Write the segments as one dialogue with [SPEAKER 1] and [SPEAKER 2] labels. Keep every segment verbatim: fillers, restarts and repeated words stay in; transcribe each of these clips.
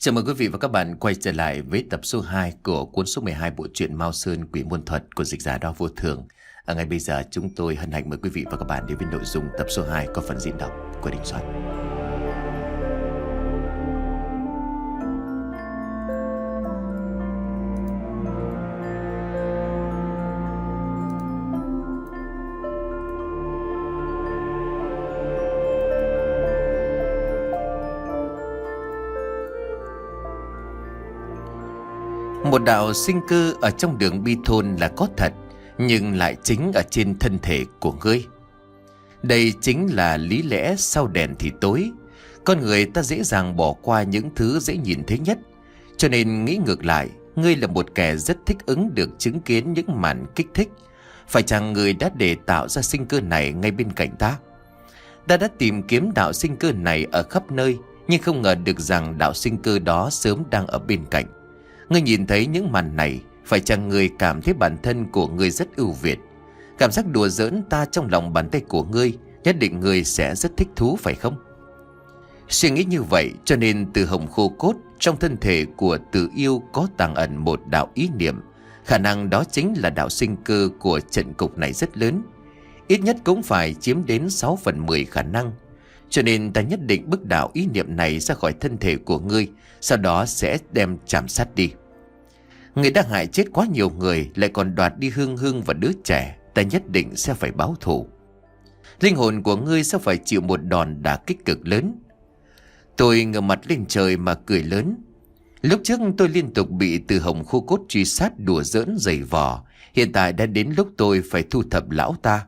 [SPEAKER 1] Chào mừng quý vị và các bạn quay trở lại với tập số hai của cuốn số mười hai bộ truyện Mao Sơn Quỷ Môn Thuật của dịch giả Đao Vô Thường. À, ngay bây giờ chúng tôi hân hạnh mời quý vị và các bạn đến với nội dung tập số hai có phần diễn đọc của Đình Soạn. Một đạo sinh cơ ở trong đường bi thôn là có thật, nhưng lại chính ở trên thân thể của ngươi. Đây chính là lý lẽ sau đèn thì tối. Con người ta dễ dàng bỏ qua những thứ dễ nhìn thấy nhất. Cho nên nghĩ ngược lại, ngươi là một kẻ rất thích ứng được chứng kiến những màn kích thích. Phải chăng ngươi đã để tạo ra sinh cơ này ngay bên cạnh ta? Ta đã tìm kiếm đạo sinh cơ này ở khắp nơi, nhưng không ngờ được rằng đạo sinh cơ đó sớm đang ở bên cạnh. Ngươi nhìn thấy những màn này, phải chăng ngươi cảm thấy bản thân của ngươi rất ưu việt? Cảm giác đùa giỡn ta trong lòng bàn tay của ngươi, nhất định ngươi sẽ rất thích thú phải không? Suy nghĩ như vậy cho nên từ hồng khô cốt trong thân thể của Từ Yêu có tàng ẩn một đạo ý niệm. Khả năng đó chính là đạo sinh cơ của trận cục này rất lớn. Ít nhất cũng phải chiếm đến sáu phần mười khả năng. Cho nên ta nhất định bức đạo ý niệm này ra khỏi thân thể của ngươi, sau đó sẽ đem chạm sát đi. Ngươi đã hại chết quá nhiều người, lại còn đoạt đi Hương Hương và đứa trẻ, ta nhất định sẽ phải báo thù. Linh hồn của ngươi sẽ phải chịu một đòn đả kích cực lớn. Tôi ngửa mặt lên trời mà cười lớn. Lúc trước tôi liên tục bị Từ Hồng khô cốt truy sát đùa giỡn giày vò, hiện tại đã đến lúc tôi phải thu thập lão ta.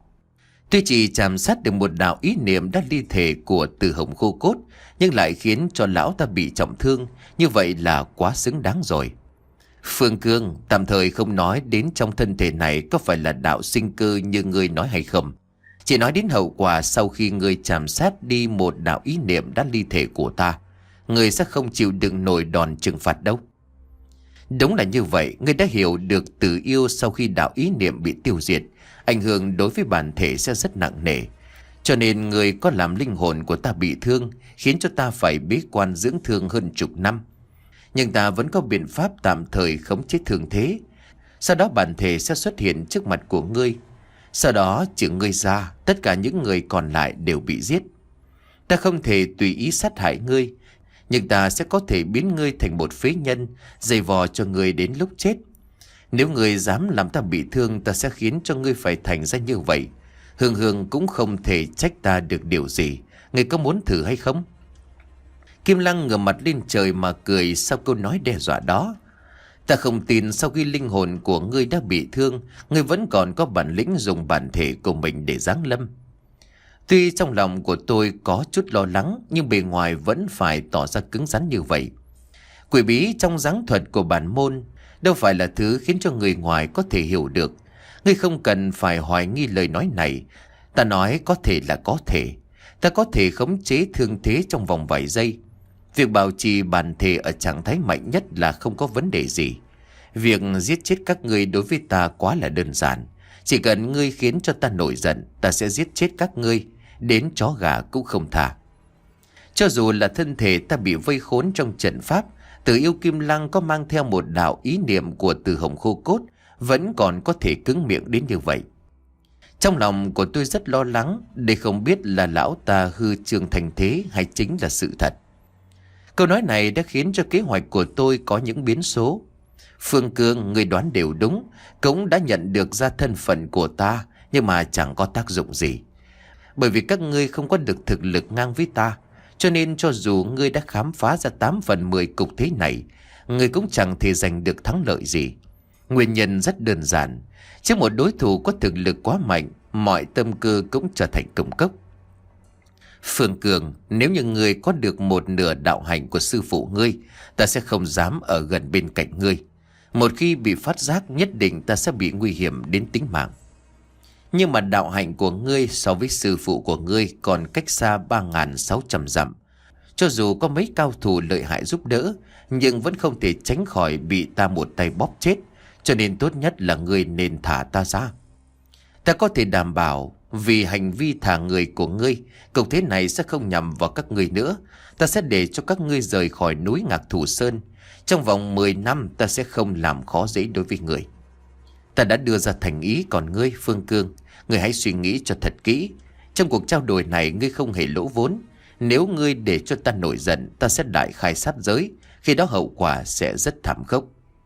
[SPEAKER 1] Tuy chỉ chạm sát được một đạo ý niệm đã ly thể của Từ Hồng khô cốt, nhưng lại khiến cho lão ta bị trọng thương, như vậy là quá xứng đáng rồi. Phương Cương, tạm thời không nói đến trong thân thể này có phải là đạo sinh cơ như ngươi nói hay không. Chỉ nói đến hậu quả sau khi ngươi chạm sát đi một đạo ý niệm đã ly thể của ta. Ngươi sẽ không chịu đựng nổi đòn trừng phạt đâu. Đúng là như vậy, ngươi đã hiểu được Từ Yêu sau khi đạo ý niệm bị tiêu diệt, ảnh hưởng đối với bản thể sẽ rất nặng nề. Cho nên ngươi có làm linh hồn của ta bị thương, khiến cho ta phải bế quan dưỡng thương hơn chục năm. Nhưng ta vẫn có biện pháp tạm thời khống chế thương thế. Sau đó bản thể sẽ xuất hiện trước mặt của ngươi. Sau đó trừ ngươi ra, tất cả những người còn lại đều bị giết. Ta không thể tùy ý sát hại ngươi, nhưng ta sẽ có thể biến ngươi thành một phế nhân, giày vò cho ngươi đến lúc chết. Nếu ngươi dám làm ta bị thương, ta sẽ khiến cho ngươi phải thành ra như vậy. Hương Hương cũng không thể trách ta được điều gì. Ngươi có muốn thử hay không? Kim Lăng ngửa mặt lên trời mà cười sau câu nói đe dọa đó. Ta không tin sau khi linh hồn của ngươi đã bị thương, ngươi vẫn còn có bản lĩnh dùng bản thể của mình để giáng lâm. Tuy trong lòng của tôi có chút lo lắng, nhưng bề ngoài vẫn phải tỏ ra cứng rắn như vậy. Quỷ bí trong giáng thuật của bản môn đâu phải là thứ khiến cho người ngoài có thể hiểu được. Ngươi không cần phải hoài nghi lời nói này. Ta nói có thể là có thể. Ta có thể khống chế thương thế trong vòng vài giây. Việc bảo trì bản thể ở trạng thái mạnh nhất là không có vấn đề gì. Việc giết chết các ngươi đối với ta quá là đơn giản. Chỉ cần ngươi khiến cho ta nổi giận, ta sẽ giết chết các ngươi, đến chó gà cũng không tha. Cho dù là thân thể ta bị vây khốn trong trận pháp, Từ Yêu Kim Lăng có mang theo một đạo ý niệm của Từ Hồng khô cốt, vẫn còn có thể cứng miệng đến như vậy. Trong lòng của tôi rất lo lắng, để không biết là lão ta hư trương thành thế hay chính là sự thật. Câu nói này đã khiến cho kế hoạch của tôi có những biến số. Phương Cương, người đoán đều đúng, cũng đã nhận được ra thân phận của ta, nhưng mà chẳng có tác dụng gì. Bởi vì các ngươi không có được thực lực ngang với ta, cho nên cho dù ngươi đã khám phá ra tám phần mười cục thế này, ngươi cũng chẳng thể giành được thắng lợi gì. Nguyên nhân rất đơn giản, trước một đối thủ có thực lực quá mạnh, mọi tâm cơ cũng trở thành công cốc. Phương Cường, nếu như ngươi có được một nửa đạo hạnh của sư phụ ngươi, ta sẽ không dám ở gần bên cạnh ngươi. Một khi bị phát giác, nhất định ta sẽ bị nguy hiểm đến tính mạng. Nhưng mà đạo hạnh của ngươi so với sư phụ của ngươi còn cách xa ba nghìn sáu trăm dặm. Cho dù có mấy cao thủ lợi hại giúp đỡ, nhưng vẫn không thể tránh khỏi bị ta một tay bóp chết. Cho nên tốt nhất là ngươi nên thả ta ra. Ta có thể đảm bảo Vì hành vi thả người của ngươi, cục thế này sẽ không nhằm vào các ngươi nữa. Ta sẽ để cho các ngươi rời khỏi núi Ngạc Thủ Sơn. Trong vòng mười năm ta sẽ không làm khó dễ đối với ngươi. Ta đã đưa ra thành ý, còn ngươi Phương Cương, ngươi hãy suy nghĩ cho thật kỹ. Trong cuộc trao đổi này ngươi không hề lỗ vốn. Nếu ngươi để cho ta nổi giận, ta sẽ đại khai sát giới. Khi đó hậu quả sẽ rất thảm khốc.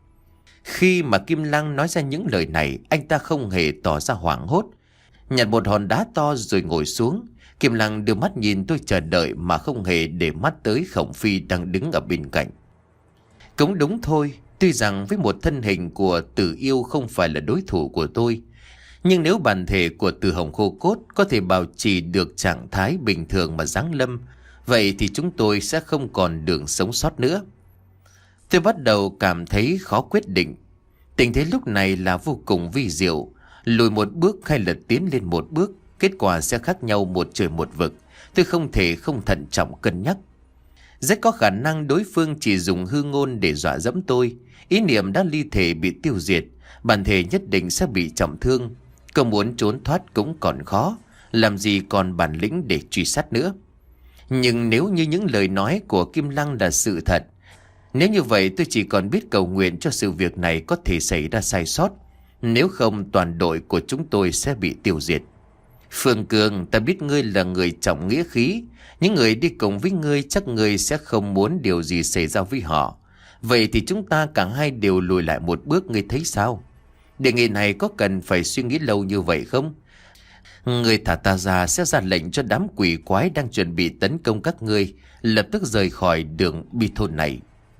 [SPEAKER 1] Khi mà Kim Lăng nói ra những lời này, anh ta không hề tỏ ra hoảng hốt. Nhặt một hòn đá to rồi ngồi xuống. Kim Lăng đưa mắt nhìn tôi chờ đợi mà không hề để mắt tới Khổng Phi đang đứng ở bên cạnh. Cũng đúng thôi, tuy rằng với một thân hình của Tử Yêu không phải là đối thủ của tôi, nhưng nếu bản thể của Tử Hồng Khô Cốt có thể bảo trì được trạng thái bình thường mà giáng lâm, vậy thì chúng tôi sẽ không còn đường sống sót nữa. Tôi bắt đầu cảm thấy khó quyết định. Tình thế lúc này là vô cùng vi diệu. Lùi một bước hay là tiến lên một bước, kết quả sẽ khác nhau một trời một vực. Tôi không thể không thận trọng cân nhắc. Rất có khả năng đối phương chỉ dùng hư ngôn để dọa dẫm tôi. Ý niệm đã ly thể bị tiêu diệt, bản thể nhất định sẽ bị trọng thương. Có muốn trốn thoát cũng còn khó, làm gì còn bản lĩnh để truy sát nữa. Nhưng nếu như những lời nói của Kim Lăng là sự thật, nếu như vậy tôi chỉ còn biết cầu nguyện cho sự việc này có thể xảy ra sai sót. Nếu không toàn đội của chúng tôi sẽ bị tiêu diệt. Phương Cương, ta biết ngươi là người trọng nghĩa khí. Những người đi cùng với ngươi chắc ngươi sẽ không muốn điều gì xảy ra với họ. Vậy thì chúng ta cả hai đều lùi lại một bước, ngươi thấy sao? Đề nghị này có cần phải suy nghĩ lâu như vậy không? Ngươi thả ta ra sẽ ra lệnh cho đám quỷ quái đang chuẩn bị tấn công các ngươi lập tức rời khỏi đường bi thôn này.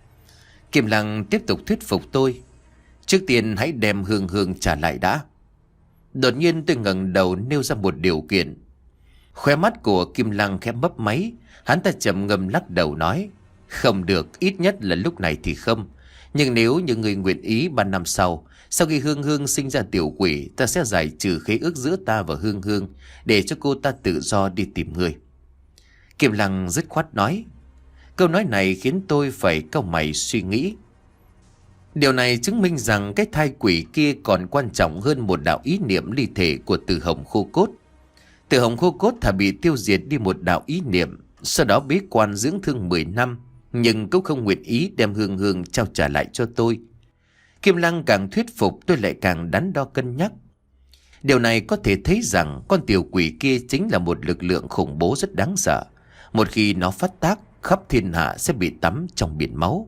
[SPEAKER 1] Kim Lăng tiếp tục thuyết phục tôi. Trước tiên hãy đem Hương Hương trả lại đã. Đột nhiên tôi ngẩng đầu nêu ra một điều kiện. Khóe mắt của Kim Lăng khẽ mấp máy. Hắn ta trầm ngâm lắc đầu nói: Không được, ít nhất là lúc này thì không. Nhưng nếu như người nguyện ý, ba năm sau, sau khi Hương Hương sinh ra tiểu quỷ, ta sẽ giải trừ khế ước giữa ta và Hương Hương, để cho cô ta tự do đi tìm người. Kim Lăng dứt khoát nói. Câu nói này khiến tôi phải cau mày suy nghĩ. Điều này chứng minh rằng cái thai quỷ kia còn quan trọng hơn một đạo ý niệm ly thể của Tử Hồng Khô Cốt. Tử Hồng Khô Cốt thà bị tiêu diệt đi một đạo ý niệm, sau đó bế quan dưỡng thương mười năm, nhưng cũng không nguyện ý đem Hương Hương trao trả lại cho tôi. Kim Lăng càng thuyết phục, tôi lại càng đắn đo cân nhắc. Điều này có thể thấy rằng con tiểu quỷ kia chính là một lực lượng khủng bố rất đáng sợ. Một khi nó phát tác, khắp thiên hạ sẽ bị tắm trong biển máu.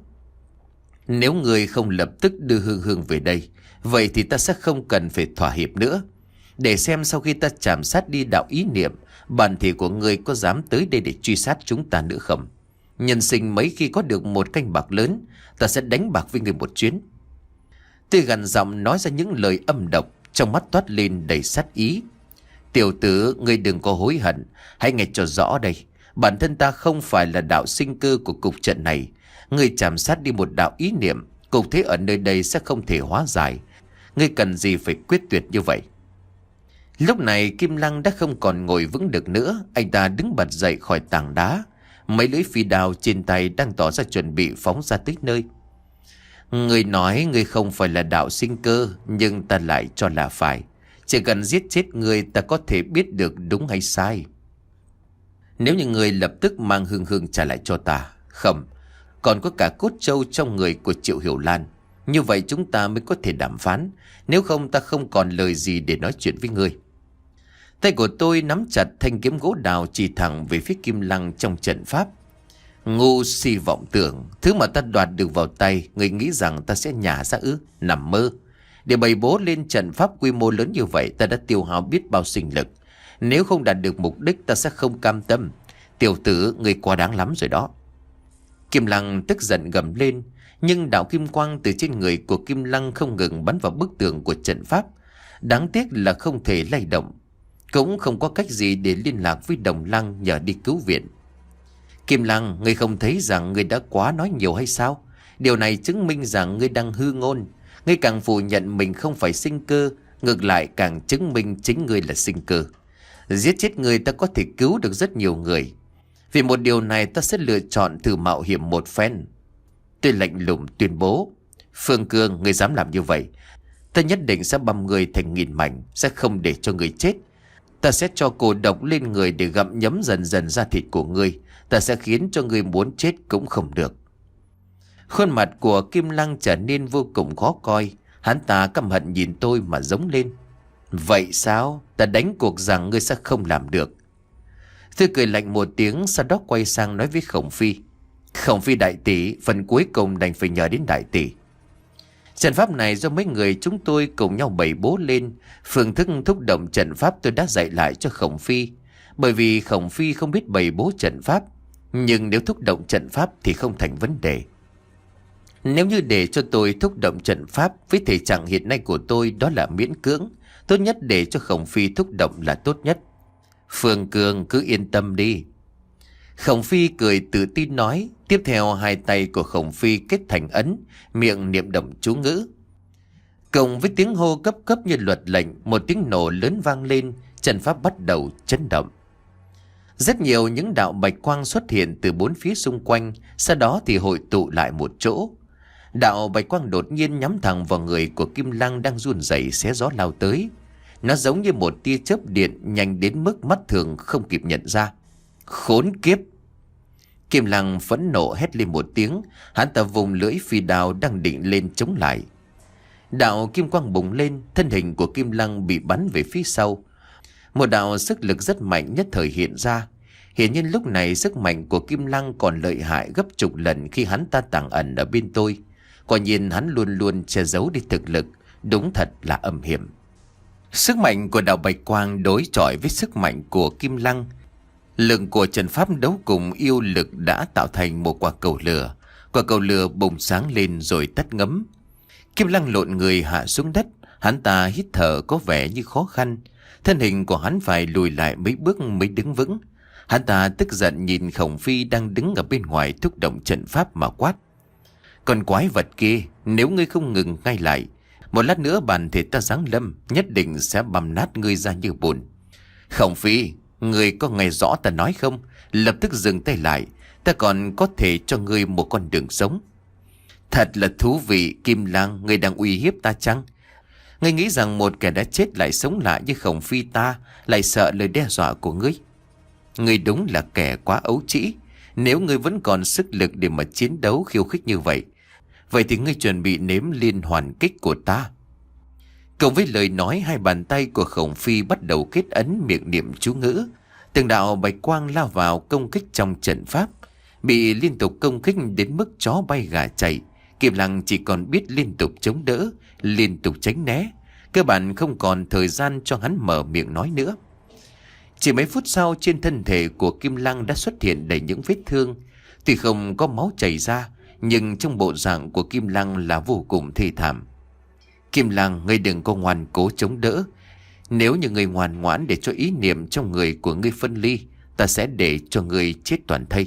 [SPEAKER 1] Nếu người không lập tức đưa Hương Hương về đây, vậy thì ta sẽ không cần phải thỏa hiệp nữa. Để xem sau khi ta chạm sát đi đạo ý niệm, bản thể của người có dám tới đây để truy sát chúng ta nữa không? Nhân sinh mấy khi có được một canh bạc lớn, ta sẽ đánh bạc với người một chuyến. Tôi gằn giọng nói ra những lời âm độc, trong mắt toát lên đầy sát ý. Tiểu tử, ngươi đừng có hối hận, hãy nghe cho rõ đây. Bản thân ta không phải là đạo sinh cơ của cục trận này. Ngươi chạm sát đi một đạo ý niệm, cục thế ở nơi đây sẽ không thể hóa giải. Ngươi cần gì phải quyết tuyệt như vậy? Lúc này Kim Lăng đã không còn ngồi vững được nữa. Anh ta đứng bật dậy khỏi tảng đá. Mấy lưỡi phi đao trên tay đang tỏ ra chuẩn bị phóng ra tới nơi. Ngươi nói ngươi không phải là đạo sinh cơ, nhưng ta lại cho là phải. Chỉ cần giết chết ngươi, ta có thể biết được đúng hay sai. Nếu như ngươi lập tức mang Hương Hương trả lại cho ta, không, còn có cả cốt trâu trong người của Triệu Hiểu Lan, như vậy chúng ta mới có thể đàm phán. Nếu không, ta không còn lời gì để nói chuyện với ngươi. Tay của tôi nắm chặt thanh kiếm gỗ đào chỉ thẳng về phía Kim Lăng trong trận pháp. Ngu si vọng tưởng, thứ mà ta đoạt được vào tay, ngươi nghĩ rằng ta sẽ nhả ra ư? Nằm mơ. Để bày bố lên trận pháp quy mô lớn như vậy, ta đã tiêu hao biết bao sinh lực. Nếu không đạt được mục đích, ta sẽ không cam tâm. Tiểu tử, ngươi quá đáng lắm rồi đó. Kim Lăng tức giận gầm lên, nhưng đạo kim quang từ trên người của Kim Lăng không ngừng bắn vào bức tường của trận pháp. Đáng tiếc là không thể lay động, cũng không có cách gì để liên lạc với Đồng Lăng nhờ đi cứu viện. Kim Lăng, ngươi không thấy rằng ngươi đã quá nói nhiều hay sao? Điều này chứng minh rằng ngươi đang hư ngôn. Ngươi càng phủ nhận mình không phải sinh cơ, ngược lại càng chứng minh chính ngươi là sinh cơ. Giết chết người ta có thể cứu được rất nhiều người. Vì một điều này ta sẽ lựa chọn thử mạo hiểm một phen. Tôi lạnh lùng tuyên bố. Phương Cương, ngươi dám làm như vậy, ta nhất định sẽ băm ngươi thành nghìn mảnh, sẽ không để cho ngươi chết. Ta sẽ cho cổ độc lên người để gặm nhấm dần dần da thịt của ngươi. Ta sẽ khiến cho ngươi muốn chết cũng không được. Khuôn mặt của Kim Lăng trở nên vô cùng khó coi. Hắn ta căm hận nhìn tôi mà giống lên. Vậy sao? Ta đánh cuộc rằng ngươi sẽ không làm được. Tôi cười lạnh một tiếng, sau đó quay sang nói với Khổng Phi. Khổng Phi đại tỷ, phần cuối cùng đành phải nhờ đến đại tỷ. Trận pháp này do mấy người chúng tôi cùng nhau bày bố lên. Phương thức thúc động trận pháp tôi đã dạy lại cho Khổng Phi. Bởi vì Khổng Phi không biết bày bố trận pháp. Nhưng nếu thúc động trận pháp thì không thành vấn đề. Nếu như để cho tôi thúc động trận pháp với thể trạng hiện nay của tôi, đó là miễn cưỡng. Tốt nhất để cho Khổng Phi thúc động là tốt nhất. Phương Cường cứ yên tâm đi. Khổng Phi cười tự tin nói. Tiếp theo hai tay của Khổng Phi kết thành ấn, miệng niệm động chú ngữ. Cùng với tiếng hô cấp cấp như luật lệnh, một tiếng nổ lớn vang lên, trận pháp bắt đầu chấn động. Rất nhiều những đạo bạch quang xuất hiện từ bốn phía xung quanh, sau đó thì hội tụ lại một chỗ. Đạo bạch quang đột nhiên nhắm thẳng vào người của Kim Lăng đang run rẩy xé gió lao tới. Nó giống như một tia chớp điện nhanh đến mức mắt thường không kịp nhận ra. Khốn kiếp! Kim Lăng phẫn nộ hét lên một tiếng, hắn ta vùng lưỡi phi đao đang định lên chống lại. Đạo kim quang bùng lên, thân hình của Kim Lăng bị bắn về phía sau. Một đạo sức lực rất mạnh nhất thời hiện ra. Hiển nhiên lúc này sức mạnh của Kim Lăng còn lợi hại gấp chục lần khi hắn ta tàng ẩn ở bên tôi. Quả nhiên hắn luôn luôn che giấu đi thực lực, đúng thật là âm hiểm. Sức mạnh của đạo bạch quang đối chọi với sức mạnh của Kim Lăng. Lượng của trận pháp đấu cùng yêu lực đã tạo thành một quả cầu lửa. Quả cầu lửa bùng sáng lên rồi tắt ngấm. Kim Lăng lộn người hạ xuống đất. Hắn ta hít thở có vẻ như khó khăn. Thân hình của hắn phải lùi lại mấy bước mới đứng vững. Hắn ta tức giận nhìn Khổng Phi đang đứng ở bên ngoài thúc động trận pháp mà quát. Còn quái vật kia, nếu ngươi không ngừng ngay lại, một lát nữa bản thể ta giáng lâm, nhất định sẽ băm nát ngươi ra như bùn. Khổng Phi, ngươi có nghe rõ ta nói không? Lập tức dừng tay lại, ta còn có thể cho ngươi một con đường sống. Thật là thú vị, Kim Lăng, ngươi đang uy hiếp ta chăng? Ngươi nghĩ rằng một kẻ đã chết lại sống lại như Khổng Phi ta lại sợ lời đe dọa của ngươi? Ngươi đúng là kẻ quá ấu trĩ. Nếu ngươi vẫn còn sức lực để mà chiến đấu khiêu khích như vậy, vậy thì ngươi chuẩn bị nếm liên hoàn kích của ta. Cùng với lời nói, hai bàn tay của Khổng Phi bắt đầu kết ấn miệng niệm chú ngữ. Từng đạo bạch quang lao vào công kích trong trận pháp. Bị liên tục công kích đến mức chó bay gà chạy, Kim Lăng chỉ còn biết liên tục chống đỡ, liên tục tránh né. Cơ bản không còn thời gian cho hắn mở miệng nói nữa. Chỉ mấy phút sau, trên thân thể của Kim Lăng đã xuất hiện đầy những vết thương. Tuy không có máu chảy ra, nhưng trong bộ dạng của Kim Lăng là vô cùng thê thảm. Kim Lăng, ngươi đừng có ngoan cố chống đỡ. Nếu như ngươi ngoan ngoãn để cho ý niệm trong người của ngươi phân ly, ta sẽ để cho ngươi chết toàn thây.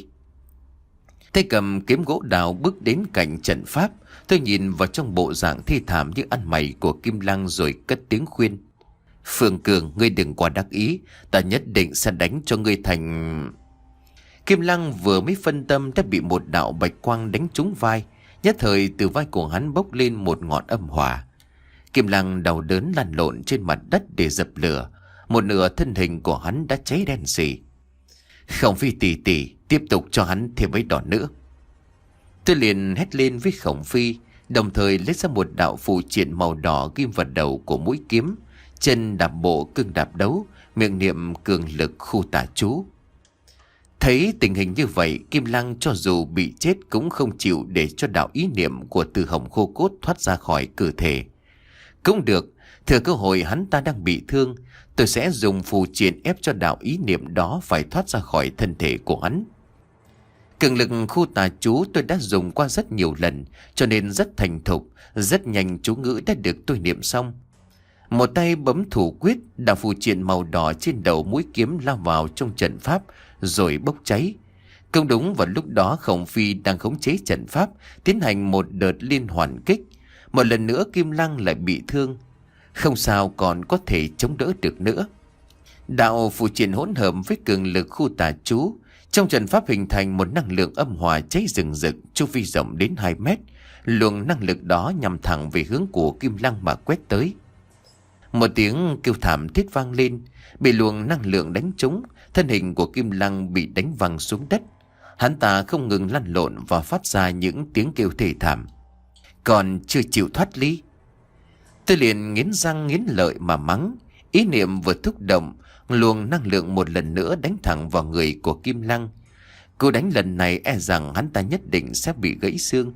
[SPEAKER 1] Tay cầm kiếm gỗ đào bước đến cạnh trận pháp. Tôi nhìn vào trong bộ dạng thê thảm như ăn mày của Kim Lăng rồi cất tiếng khuyên. Phương Cường, ngươi đừng quá đắc ý, ta nhất định sẽ đánh cho ngươi thành... Kim Lăng vừa mới phân tâm đã bị một đạo bạch quang đánh trúng vai. Nhất thời từ vai của hắn bốc lên một ngọn âm hỏa. Kim Lăng đau đớn lăn lộn trên mặt đất để dập lửa. Một nửa thân hình của hắn đã cháy đen sì. Khổng Phi tỷ tỷ, tiếp tục cho hắn thêm mấy đòn nữa. Tôi liền hét lên với Khổng Phi, đồng thời lấy ra một đạo phù triện màu đỏ ghim vào đầu của mũi kiếm. Chân đạp bộ cương đạp đấu, miệng niệm cường lực khu tà chú. Thấy tình hình như vậy, Kim Lăng cho dù bị chết cũng không chịu để cho đạo ý niệm của Từ Hồng khô cốt thoát ra khỏi cơ thể. Cũng được, thừa cơ hội hắn ta đang bị thương, tôi sẽ dùng phù triện ép cho đạo ý niệm đó phải thoát ra khỏi thân thể của hắn. Cường lực khu tà chú tôi đã dùng qua rất nhiều lần, cho nên rất thành thục, rất nhanh chú ngữ đã được tôi niệm xong. Một tay bấm thủ quyết, đạo phù triện màu đỏ trên đầu mũi kiếm lao vào trong trận pháp rồi bốc cháy. Cũng đúng vào lúc đó Khổng Phi đang khống chế trận pháp, tiến hành một đợt liên hoàn kích. Một lần nữa Kim Lăng lại bị thương. Không sao còn có thể chống đỡ được nữa. Đạo phù triện hỗn hợp với cường lực khu tà chú trong trận pháp hình thành một năng lượng âm hòa cháy rừng rực, chu vi rộng đến hai mét. Luồng năng lực đó nhằm thẳng về hướng của Kim Lăng mà quét tới. Một tiếng kêu thảm thiết vang lên, bị luồng năng lượng đánh trúng, thân hình của Kim Lăng bị đánh văng xuống đất. Hắn ta không ngừng lăn lộn và phát ra những tiếng kêu thê thảm. Còn chưa chịu thoát ly. Tôi liền nghiến răng nghiến lợi mà mắng. Ý niệm vừa thúc động, luồng năng lượng một lần nữa đánh thẳng vào người của Kim Lăng. Cú đánh lần này e rằng hắn ta nhất định sẽ bị gãy xương.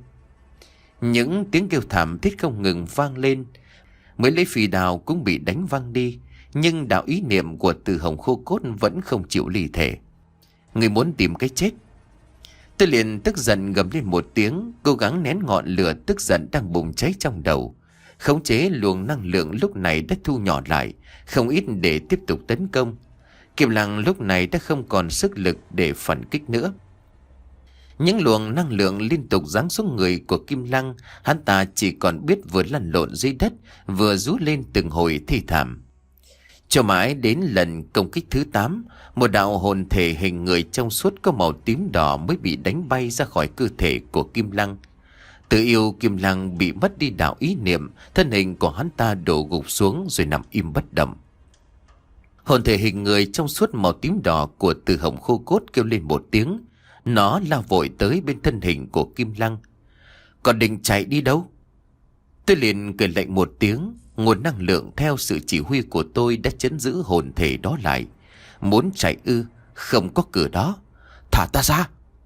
[SPEAKER 1] Những tiếng kêu thảm thiết không ngừng vang lên. Mới lấy phi đào cũng bị đánh văng đi. Nhưng đạo ý niệm của Từ Hồng khô cốt vẫn không chịu ly thể. Người muốn tìm cái chết. Tôi liền tức giận gầm lên một tiếng, cố gắng nén ngọn lửa tức giận đang bùng cháy trong đầu. Khống chế luồng năng lượng lúc này đã thu nhỏ lại, không ít để tiếp tục tấn công. Kim Lăng lúc này đã không còn sức lực để phản kích nữa. Những luồng năng lượng liên tục giáng xuống người của Kim Lăng, hắn ta chỉ còn biết vừa lăn lộn dưới đất, vừa rú lên từng hồi thi thảm. Cho mãi đến lần công kích thứ tám, một đạo hồn thể hình người trong suốt có màu tím đỏ mới bị đánh bay ra khỏi cơ thể của Kim Lăng. Tự yêu Kim Lăng bị mất đi đạo ý niệm, thân hình của hắn ta đổ gục xuống rồi nằm im bất động. Hồn thể hình người trong suốt màu tím đỏ của Từ Hồng khô cốt kêu lên một tiếng. Nó lao vội tới bên thân hình của Kim Lăng. Còn định chạy đi đâu? Tôi liền cười lạnh một tiếng. Nguồn năng lượng theo sự chỉ huy của tôi đã chấn giữ hồn thể đó lại. Muốn chạy ư? Không có cửa đó. Thả ta ra!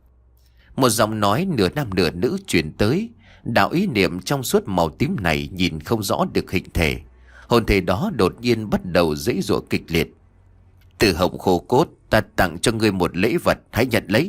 [SPEAKER 1] Một giọng nói nửa nam nửa nữ truyền tới. Đạo ý niệm trong suốt màu tím này nhìn không rõ được hình thể. Hồn thể đó đột nhiên bắt đầu giãy giụa kịch liệt. Từ Hồng khô cốt, ta tặng cho ngươi một lễ vật, hãy nhận lấy.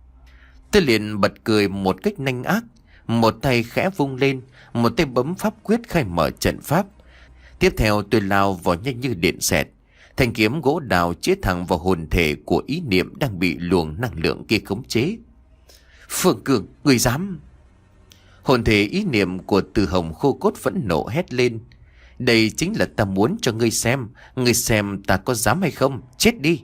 [SPEAKER 1] Tôi liền bật cười một cách nhanh ác. Một tay khẽ vung lên, một tay bấm pháp quyết khai mở trận pháp. Tiếp theo tôi lao vào nhanh như điện xẹt. Thanh kiếm gỗ đào chĩa thẳng vào hồn thể của ý niệm đang bị luồng năng lượng kia khống chế. Phương Cường, ngươi dám! Hồn thể ý niệm của Từ Hồng khô cốt vẫn nộ hét lên. Đây chính là ta muốn cho ngươi xem. Ngươi xem ta có dám hay không? Chết đi!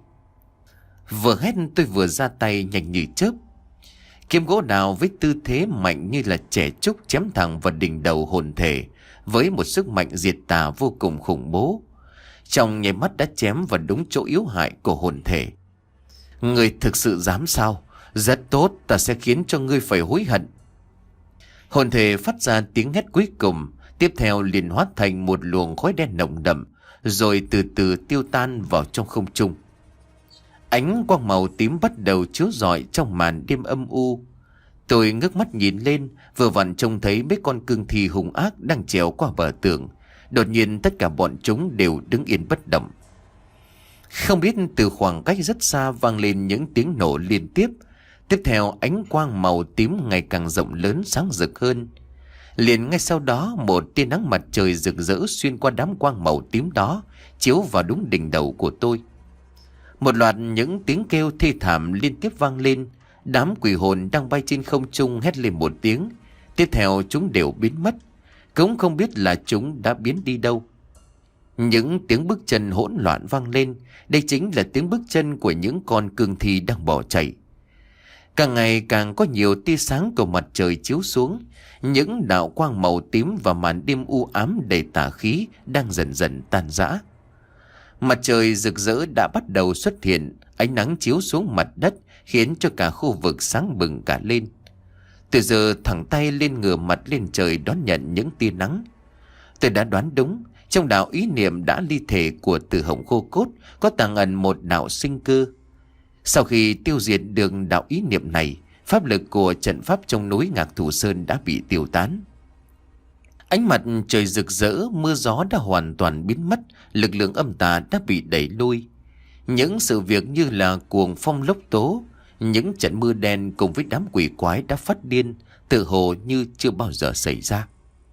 [SPEAKER 1] Vừa hét tôi vừa ra tay nhanh như chớp. Kiếm gỗ đào với tư thế mạnh như là trẻ trúc chém thẳng vào đỉnh đầu hồn thể, với một sức mạnh diệt tà vô cùng khủng bố. Trong nháy mắt đã chém vào đúng chỗ yếu hại của hồn thể. Ngươi thực sự dám sao? Rất tốt, ta sẽ khiến cho ngươi phải hối hận. Hồn thể phát ra tiếng hét cuối cùng, tiếp theo liền hóa thành một luồng khói đen nồng đậm, rồi từ từ tiêu tan vào trong không trung. Ánh quang màu tím bắt đầu chiếu rọi trong màn đêm âm u. Tôi ngước mắt nhìn lên, vừa vặn trông thấy mấy con cương thi hung ác đang trèo qua bờ tường. Đột nhiên tất cả bọn chúng đều đứng yên bất động. Không biết từ khoảng cách rất xa vang lên những tiếng nổ liên tiếp. Tiếp theo ánh quang màu tím ngày càng rộng lớn sáng rực hơn. Liền ngay sau đó một tia nắng mặt trời rực rỡ xuyên qua đám quang màu tím đó, chiếu vào đúng đỉnh đầu của tôi. Một loạt những tiếng kêu thê thảm liên tiếp vang lên. Đám quỷ hồn đang bay trên không trung hét lên một tiếng. Tiếp theo chúng đều biến mất. Cũng không biết là chúng đã biến đi đâu. Những tiếng bước chân hỗn loạn vang lên. Đây chính là tiếng bước chân của những con cương thi đang bỏ chạy. Càng ngày càng có nhiều tia sáng của mặt trời chiếu xuống. Những đạo quang màu tím và màn đêm u ám đầy tà khí đang dần dần tan rã. Mặt trời rực rỡ đã bắt đầu xuất hiện, ánh nắng chiếu xuống mặt đất khiến cho cả khu vực sáng bừng cả lên. Từ giờ thẳng tay lên ngửa mặt lên trời đón nhận những tia nắng. Tôi đã đoán đúng, trong đạo ý niệm đã ly thể của Từ Hồng khô cốt có tàng ẩn một đạo sinh cơ. Sau khi tiêu diệt được đạo ý niệm này, pháp lực của trận pháp trong núi Ngạc Thủ Sơn đã bị tiêu tán. Ánh mặt trời rực rỡ, mưa gió đã hoàn toàn biến mất, lực lượng âm tà đã bị đẩy lui. Những sự việc như là cuồng phong lốc tố, những trận mưa đen cùng với đám quỷ quái đã phát điên, tự hồ như chưa bao giờ xảy ra.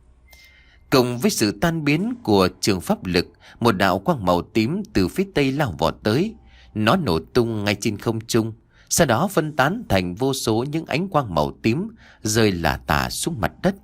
[SPEAKER 1] Cùng với sự tan biến của trường pháp lực, một đạo quang màu tím từ phía tây lao vọt tới. Nó nổ tung ngay trên không trung, sau đó phân tán thành vô số những ánh quang màu tím rơi lả tả xuống mặt đất.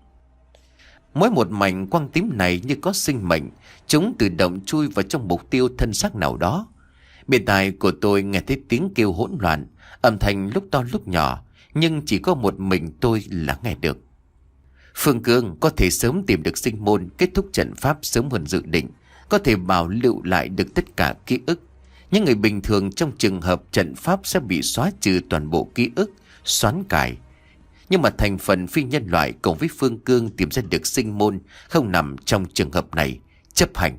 [SPEAKER 1] Mỗi một mảnh quang tím này như có sinh mệnh, chúng tự động chui vào trong mục tiêu thân xác nào đó. Bên tai của tôi nghe thấy tiếng kêu hỗn loạn, âm thanh lúc to lúc nhỏ, nhưng chỉ có một mình tôi là nghe được. Phương Cương có thể sớm tìm được sinh môn, kết thúc trận pháp sớm hơn dự định. có thể bảo lưu lại được tất cả ký ức. Những người bình thường trong trường hợp trận pháp sẽ bị xóa trừ toàn bộ ký ức, xoán cải. Nhưng mà thành phần phi nhân loại cùng với Phương Cương tìm ra được sinh môn không nằm trong trường hợp này, chấp hành.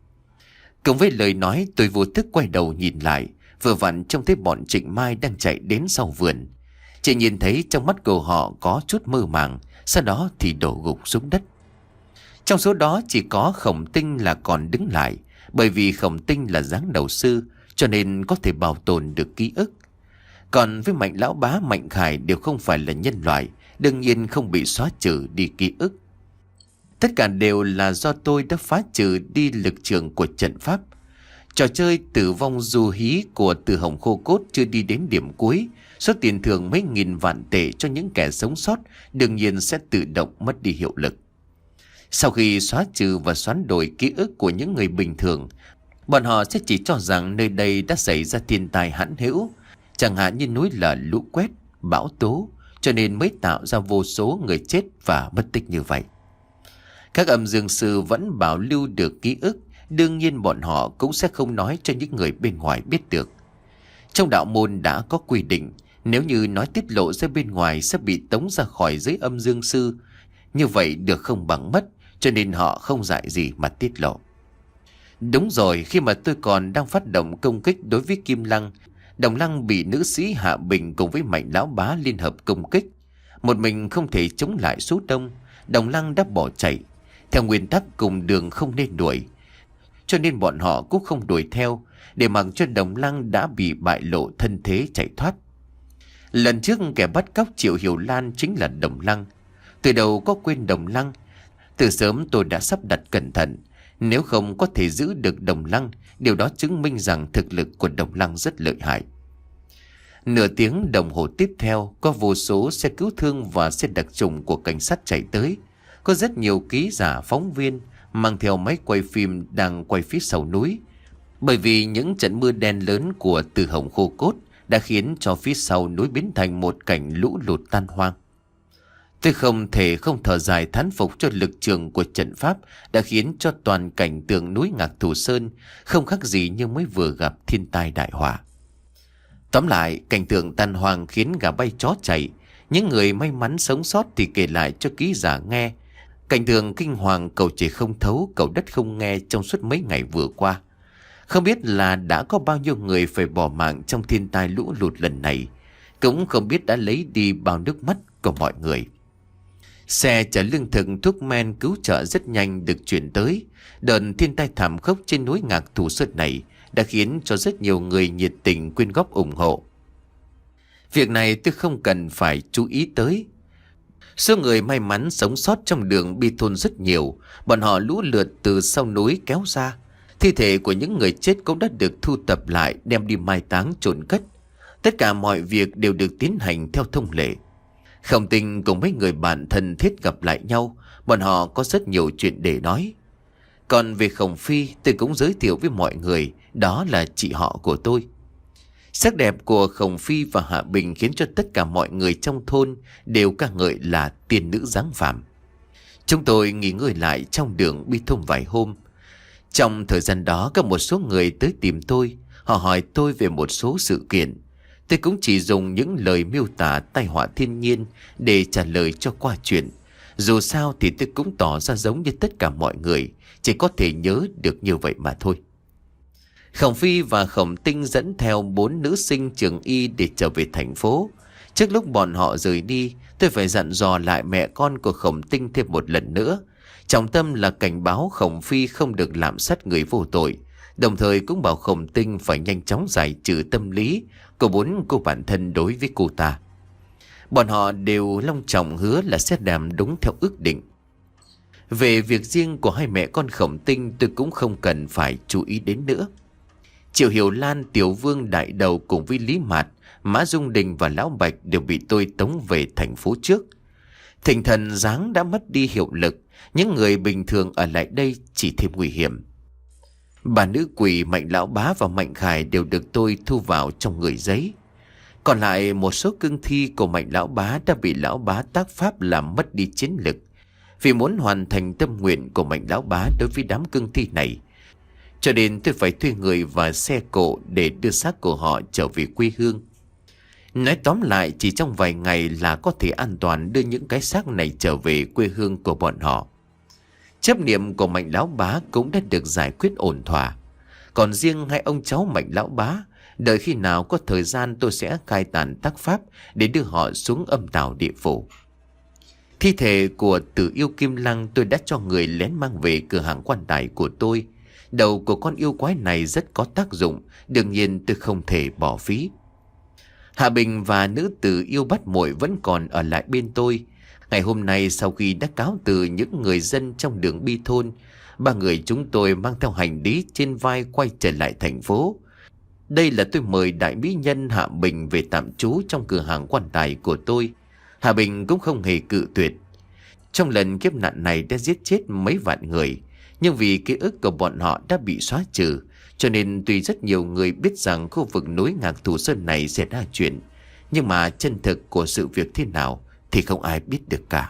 [SPEAKER 1] Cùng với lời nói, tôi vô thức quay đầu nhìn lại, vừa vặn trông thấy bọn Trịnh Mai đang chạy đến sau vườn. Chị nhìn thấy trong mắt của họ có chút mơ màng, sau đó thì đổ gục xuống đất. Trong số đó chỉ có Khổng Tinh là còn đứng lại, bởi vì Khổng Tinh là dáng đầu sư, cho nên có thể bảo tồn được ký ức. Còn với Mạnh Lão Bá, Mạnh Khải đều không phải là nhân loại, đương nhiên không bị xóa trừ đi ký ức. Tất cả đều là do tôi đã phá trừ đi lực trường của trận pháp. Trò chơi tử vong du hí của Từ Hồng Khô Cốt chưa đi đến điểm cuối, số tiền thưởng mấy nghìn vạn tệ cho những kẻ sống sót đương nhiên sẽ tự động mất đi hiệu lực. Sau khi xóa trừ và xoán đổi ký ức của những người bình thường, bọn họ sẽ chỉ cho rằng nơi đây đã xảy ra thiên tai hãn hữu, chẳng hạn như núi lở, lũ quét, bão tố, cho nên mới tạo ra vô số người chết và mất tích như vậy. Các âm dương sư vẫn bảo lưu được ký ức, đương nhiên bọn họ cũng sẽ không nói cho những người bên ngoài biết được. Trong đạo môn đã có quy định, nếu như nói tiết lộ ra bên ngoài sẽ bị tống ra khỏi giới âm dương sư. Như vậy được không bằng mất, cho nên họ không dại gì mà tiết lộ. Đúng rồi, khi mà tôi còn đang phát động công kích đối với Kim Lăng, Đồng Lăng bị nữ sĩ Hạ Bình cùng với Mạnh Lão Bá liên hợp công kích. Một mình không thể chống lại số đông, Đồng Lăng đã bỏ chạy. Theo nguyên tắc cùng đường không nên đuổi, cho nên bọn họ cũng không đuổi theo, để mặc cho Đồng Lăng đã bị bại lộ thân thế chạy thoát. Lần trước kẻ bắt cóc Triệu Hiểu Lan chính là Đồng Lăng. Từ đầu có quên Đồng Lăng. Từ sớm tôi đã sắp đặt cẩn thận. Nếu không có thể giữ được Đồng Lăng, điều đó chứng minh rằng thực lực của Đồng Lăng rất lợi hại. Nửa tiếng đồng hồ tiếp theo, có vô số xe cứu thương và xe đặc trùng của cảnh sát chạy tới. Có rất nhiều ký giả phóng viên mang theo máy quay phim đang quay phía sau núi. Bởi vì những trận mưa đen lớn của Từ Hồng Khô Cốt đã khiến cho phía sau núi biến thành một cảnh lũ lụt tan hoang. Tôi không thể không thở dài thán phục cho lực trường của trận pháp đã khiến cho toàn cảnh tượng núi Ngạc Thủ Sơn không khác gì như mới vừa gặp thiên tai đại họa. Tóm lại, cảnh tượng tan hoang khiến gà bay chó chạy. Những người may mắn sống sót thì kể lại cho ký giả nghe cảnh tượng kinh hoàng cầu trời không thấu, cầu đất không nghe trong suốt mấy ngày vừa qua. Không biết là đã có bao nhiêu người phải bỏ mạng trong thiên tai lũ lụt lần này, cũng không biết đã lấy đi bao nước mắt của mọi người. Xe chở lương thực, thuốc men cứu trợ rất nhanh được chuyển tới. Đợt thiên tai thảm khốc trên núi Ngạc Thủ Sơn này đã khiến cho rất nhiều người nhiệt tình quyên góp ủng hộ. Việc này tôi không cần phải chú ý tới. Số người may mắn sống sót trong đường Bi Thôn rất nhiều. Bọn họ lũ lượt từ sau núi kéo ra. Thi thể của những người chết cũng đã được thu tập lại, đem đi mai táng chôn cất. Tất cả mọi việc đều được tiến hành theo thông lệ. Khổng Tinh cùng mấy người bạn thân thiết gặp lại nhau. Bọn họ có rất nhiều chuyện để nói. Còn về Khổng Phi, tôi cũng giới thiệu với mọi người, đó là chị họ của tôi. Sắc đẹp của Khổng Phi và Hạ Bình khiến cho tất cả mọi người trong thôn đều ca ngợi là tiên nữ dáng phàm. Chúng tôi nghỉ ngơi lại trong đường Bi Thôn vài hôm. Trong thời gian đó, có một số người tới tìm tôi. Họ hỏi tôi về một số sự kiện. Tôi cũng chỉ dùng những lời miêu tả tai họa thiên nhiên để trả lời cho qua chuyện. Dù sao thì tôi cũng tỏ ra giống như tất cả mọi người, chỉ có thể nhớ được như vậy mà thôi. Khổng Phi và Khổng Tinh dẫn theo bốn nữ sinh trường y để trở về thành phố. Trước lúc bọn họ rời đi, tôi phải dặn dò lại mẹ con của Khổng Tinh thêm một lần nữa. Trọng tâm là cảnh báo Khổng Phi không được lạm sát người vô tội, đồng thời cũng bảo Khổng Tinh phải nhanh chóng giải trừ tâm lý của bốn cô bạn thân đối với cô ta. Bọn họ đều long trọng hứa là sẽ làm đúng theo ước định. Về việc riêng của hai mẹ con Khổng Tinh, tôi cũng không cần phải chú ý đến nữa. Triệu Hiểu Lan, Tiểu Vương Đại Đầu cùng với Lý Mạt, Mã Dung Đình và Lão Bạch đều bị tôi tống về thành phố trước. Thỉnh thần giáng đã mất đi hiệu lực, những người bình thường ở lại đây chỉ thêm nguy hiểm. Bà nữ quỷ Mạnh Lão Bá và Mạnh Khải đều được tôi thu vào trong người giấy. Còn lại một số cương thi của Mạnh Lão Bá đã bị Lão Bá tác pháp làm mất đi chiến lực. Vì muốn hoàn thành tâm nguyện của Mạnh Lão Bá đối với đám cương thi này, cho nên tôi phải thuê người và xe cộ để đưa xác của họ trở về quê hương. Nói tóm lại, chỉ trong vài ngày là có thể an toàn đưa những cái xác này trở về quê hương của bọn họ. Chấp niệm của Mạnh lão bá cũng đã được giải quyết ổn thỏa. Còn riêng hai ông cháu Mạnh lão bá, đợi khi nào có thời gian tôi sẽ khai tàn tác pháp để đưa họ xuống âm tào địa phủ. Thi thể của Tử Yêu Kim Lăng tôi đã cho người lén mang về cửa hàng quan tài của tôi. Đầu của con yêu quái này rất có tác dụng, đương nhiên tôi không thể bỏ phí. Hạ Bình và nữ tử yêu bắt muội vẫn còn ở lại bên tôi. Ngày hôm nay sau khi đã cáo từ những người dân trong đường Bi thôn, ba người chúng tôi mang theo hành lý trên vai quay trở lại thành phố. Đây là tôi mời đại mỹ nhân Hạ Bình về tạm trú trong cửa hàng quan tài của tôi. Hạ Bình cũng không hề cự tuyệt. Trong lần kiếp nạn này đã giết chết mấy vạn người, nhưng vì ký ức của bọn họ đã bị xóa trừ, cho nên tuy rất nhiều người biết rằng khu vực núi Ngạc Thủ Sơn này sẽ ra chuyện, nhưng mà chân thực của sự việc thế nào thì không ai biết được cả.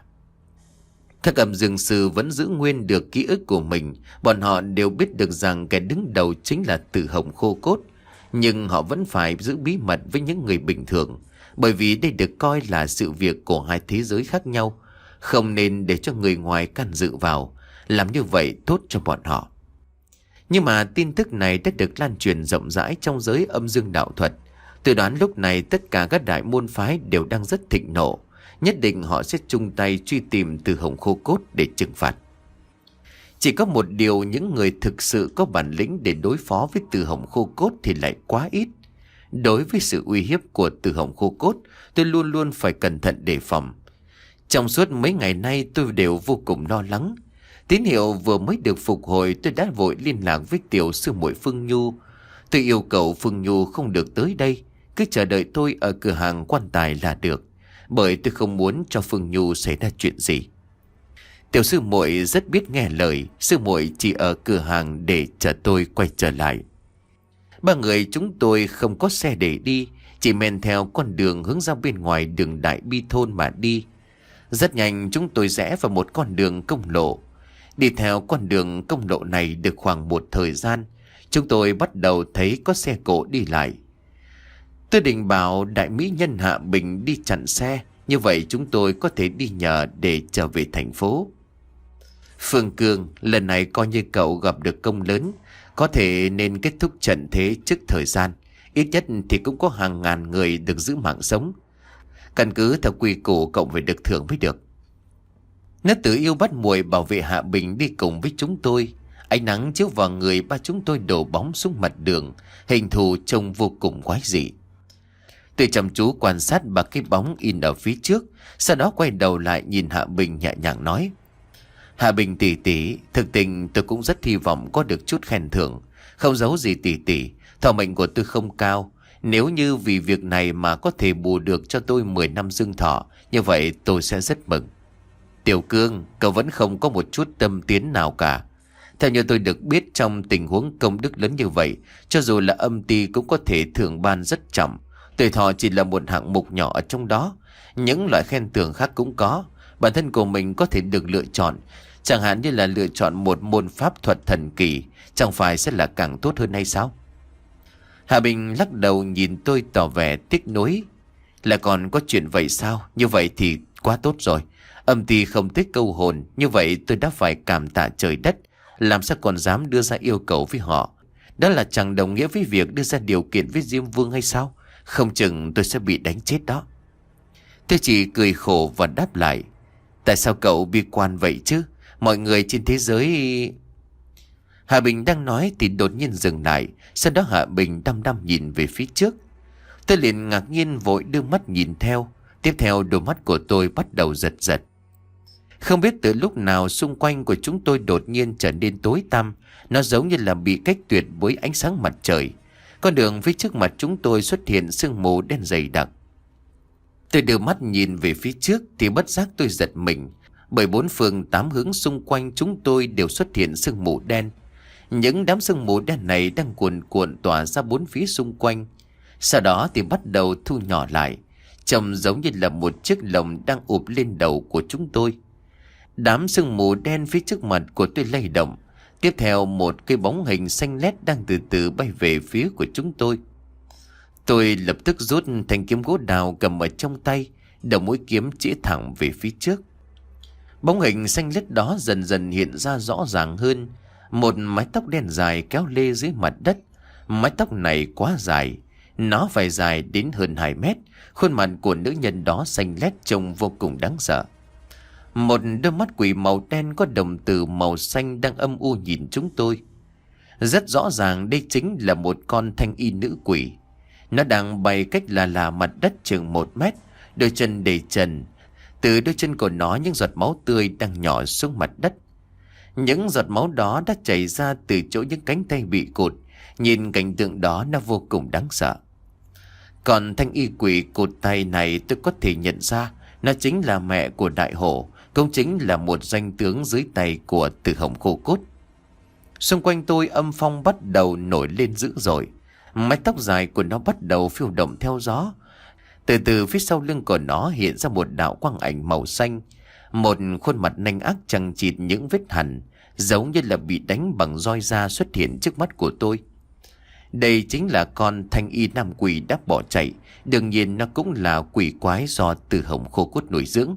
[SPEAKER 1] Các âm dương sư vẫn giữ nguyên được ký ức của mình. Bọn họ đều biết được rằng kẻ đứng đầu chính là Tử Hồng Khô Cốt, nhưng họ vẫn phải giữ bí mật với những người bình thường, bởi vì đây được coi là sự việc của hai thế giới khác nhau, không nên để cho người ngoài can dự vào. Làm như vậy tốt cho bọn họ. Nhưng mà tin tức này đã được lan truyền rộng rãi trong giới âm dương đạo thuật. Tôi đoán lúc này tất cả các đại môn phái đều đang rất thịnh nộ. Nhất định họ sẽ chung tay truy tìm Tử Hồng Khô Cốt để trừng phạt. Chỉ có một điều, những người thực sự có bản lĩnh để đối phó với Tử Hồng Khô Cốt thì lại quá ít. Đối với sự uy hiếp của Tử Hồng Khô Cốt, tôi luôn luôn phải cẩn thận đề phòng. Trong suốt mấy ngày nay tôi đều vô cùng lo lắng. Tín hiệu vừa mới được phục hồi, tôi đã vội liên lạc với tiểu sư muội Phương Nhu. Tôi yêu cầu Phương Nhu không được tới đây, cứ chờ đợi tôi ở cửa hàng quan tài là được, bởi tôi không muốn cho Phương Nhu xảy ra chuyện gì. Tiểu sư muội rất biết nghe lời, sư muội chỉ ở cửa hàng để chờ tôi quay trở lại. Ba người chúng tôi không có xe để đi, chỉ men theo con đường hướng ra bên ngoài đường Đại Bi thôn mà đi. Rất nhanh chúng tôi rẽ vào một con đường công lộ. Đi theo con đường công lộ này được khoảng một thời gian, chúng tôi bắt đầu thấy có xe cộ đi lại. Tôi định bảo đại mỹ nhân Hạ Bình đi chặn xe, như vậy chúng tôi có thể đi nhờ để trở về thành phố. Phương Cương, lần này coi như cậu gặp được công lớn, có thể nên kết thúc trận thế trước thời gian. Ít nhất thì cũng có hàng ngàn người được giữ mạng sống. Căn cứ theo quy củ cậu phải được thưởng mới được. Nữ tử yêu bắt muội bảo vệ Hạ Bình đi cùng với chúng tôi. Ánh nắng chiếu vào người ba chúng tôi đổ bóng xuống mặt đường, hình thù trông vô cùng quái dị. Tôi chăm chú quan sát ba cái bóng in ở phía trước, sau đó quay đầu lại nhìn Hạ Bình nhẹ nhàng nói: Hạ Bình tỷ tỷ, thực tình tôi cũng rất hy vọng có được chút khen thưởng. Không giấu gì tỷ tỷ, thọ mệnh của tôi không cao. Nếu như vì việc này mà có thể bù được cho tôi mười năm dương thọ, như vậy tôi sẽ rất mừng. Tiểu Cương, cậu vẫn không có một chút tâm tiến nào cả. Theo như tôi được biết, trong tình huống công đức lớn như vậy, cho dù là âm ty cũng có thể thưởng ban rất trọng. Tuổi thọ chỉ là một hạng mục nhỏ ở trong đó. Những loại khen thưởng khác cũng có. Bản thân của mình có thể được lựa chọn, chẳng hạn như là lựa chọn một môn pháp thuật thần kỳ, chẳng phải sẽ là càng tốt hơn hay sao? Hạ Bình lắc đầu nhìn tôi tỏ vẻ tiếc nuối. Là còn có chuyện vậy sao? Như vậy thì quá tốt rồi. Âm ty không thích câu hồn, như vậy tôi đã phải cảm tạ trời đất. Làm sao còn dám đưa ra yêu cầu với họ? Đó là chẳng đồng nghĩa với việc đưa ra điều kiện với Diêm Vương hay sao? Không chừng tôi sẽ bị đánh chết đó. Tôi chỉ cười khổ và đáp lại: Tại sao cậu bi quan vậy chứ? Mọi người trên thế giới... Hạ Bình đang nói thì đột nhiên dừng lại. Sau đó Hạ Bình đăm đăm nhìn về phía trước. Tôi liền ngạc nhiên vội đưa mắt nhìn theo. Tiếp theo đôi mắt của tôi bắt đầu giật giật. Không biết từ lúc nào xung quanh của chúng tôi đột nhiên trở nên tối tăm. Nó giống như là bị cách tuyệt với ánh sáng mặt trời. Con đường phía trước mặt chúng tôi xuất hiện sương mù đen dày đặc. Tôi đưa mắt nhìn về phía trước thì bất giác tôi giật mình, bởi bốn phương tám hướng xung quanh chúng tôi đều xuất hiện sương mù đen. Những đám sương mù đen này đang cuồn cuộn tỏa ra bốn phía xung quanh. Sau đó thì bắt đầu thu nhỏ lại, trông giống như là một chiếc lồng đang ụp lên đầu của chúng tôi. Đám sương mù đen phía trước mặt của tôi lay động, Tiếp theo một cái bóng hình xanh lét đang từ từ bay về phía của chúng tôi. Tôi lập tức rút thanh kiếm gỗ đào cầm ở trong tay, đầu mũi kiếm chĩa thẳng về phía trước. Bóng hình xanh lét đó dần dần hiện ra rõ ràng hơn. Một mái tóc đen dài kéo lê dưới mặt đất. Mái tóc này quá dài, nó phải dài đến hơn hai mét. Khuôn mặt của nữ nhân đó xanh lét trông vô cùng đáng sợ. Một đôi mắt quỷ màu đen có đồng tử màu xanh đang âm u nhìn chúng tôi. Rất rõ ràng đây chính là một con thanh y nữ quỷ. Nó đang bay cách là là mặt đất chừng một mét, đôi chân đầy trần. Từ đôi chân của nó những giọt máu tươi đang nhỏ xuống mặt đất. Những giọt máu đó đã chảy ra từ chỗ những cánh tay bị cụt. Nhìn cảnh tượng đó nó vô cùng đáng sợ. Còn thanh y quỷ cụt tay này tôi có thể nhận ra, nó chính là mẹ của Đại Hổ, cũng chính là một danh tướng dưới tay của Từ Hồng Khô Cốt. Xung quanh tôi âm phong bắt đầu nổi lên dữ dội. Mái tóc dài của nó bắt đầu phiêu động theo gió. Từ từ phía sau lưng của nó hiện ra một đạo quang ảnh màu xanh. Một khuôn mặt nanh ác chằng chịt những vết hằn, giống như là bị đánh bằng roi da xuất hiện trước mắt của tôi. Đây chính là con thanh y nam quỷ đã bỏ chạy. Đương nhiên nó cũng là quỷ quái do Từ Hồng Khô Cốt nuôi dưỡng.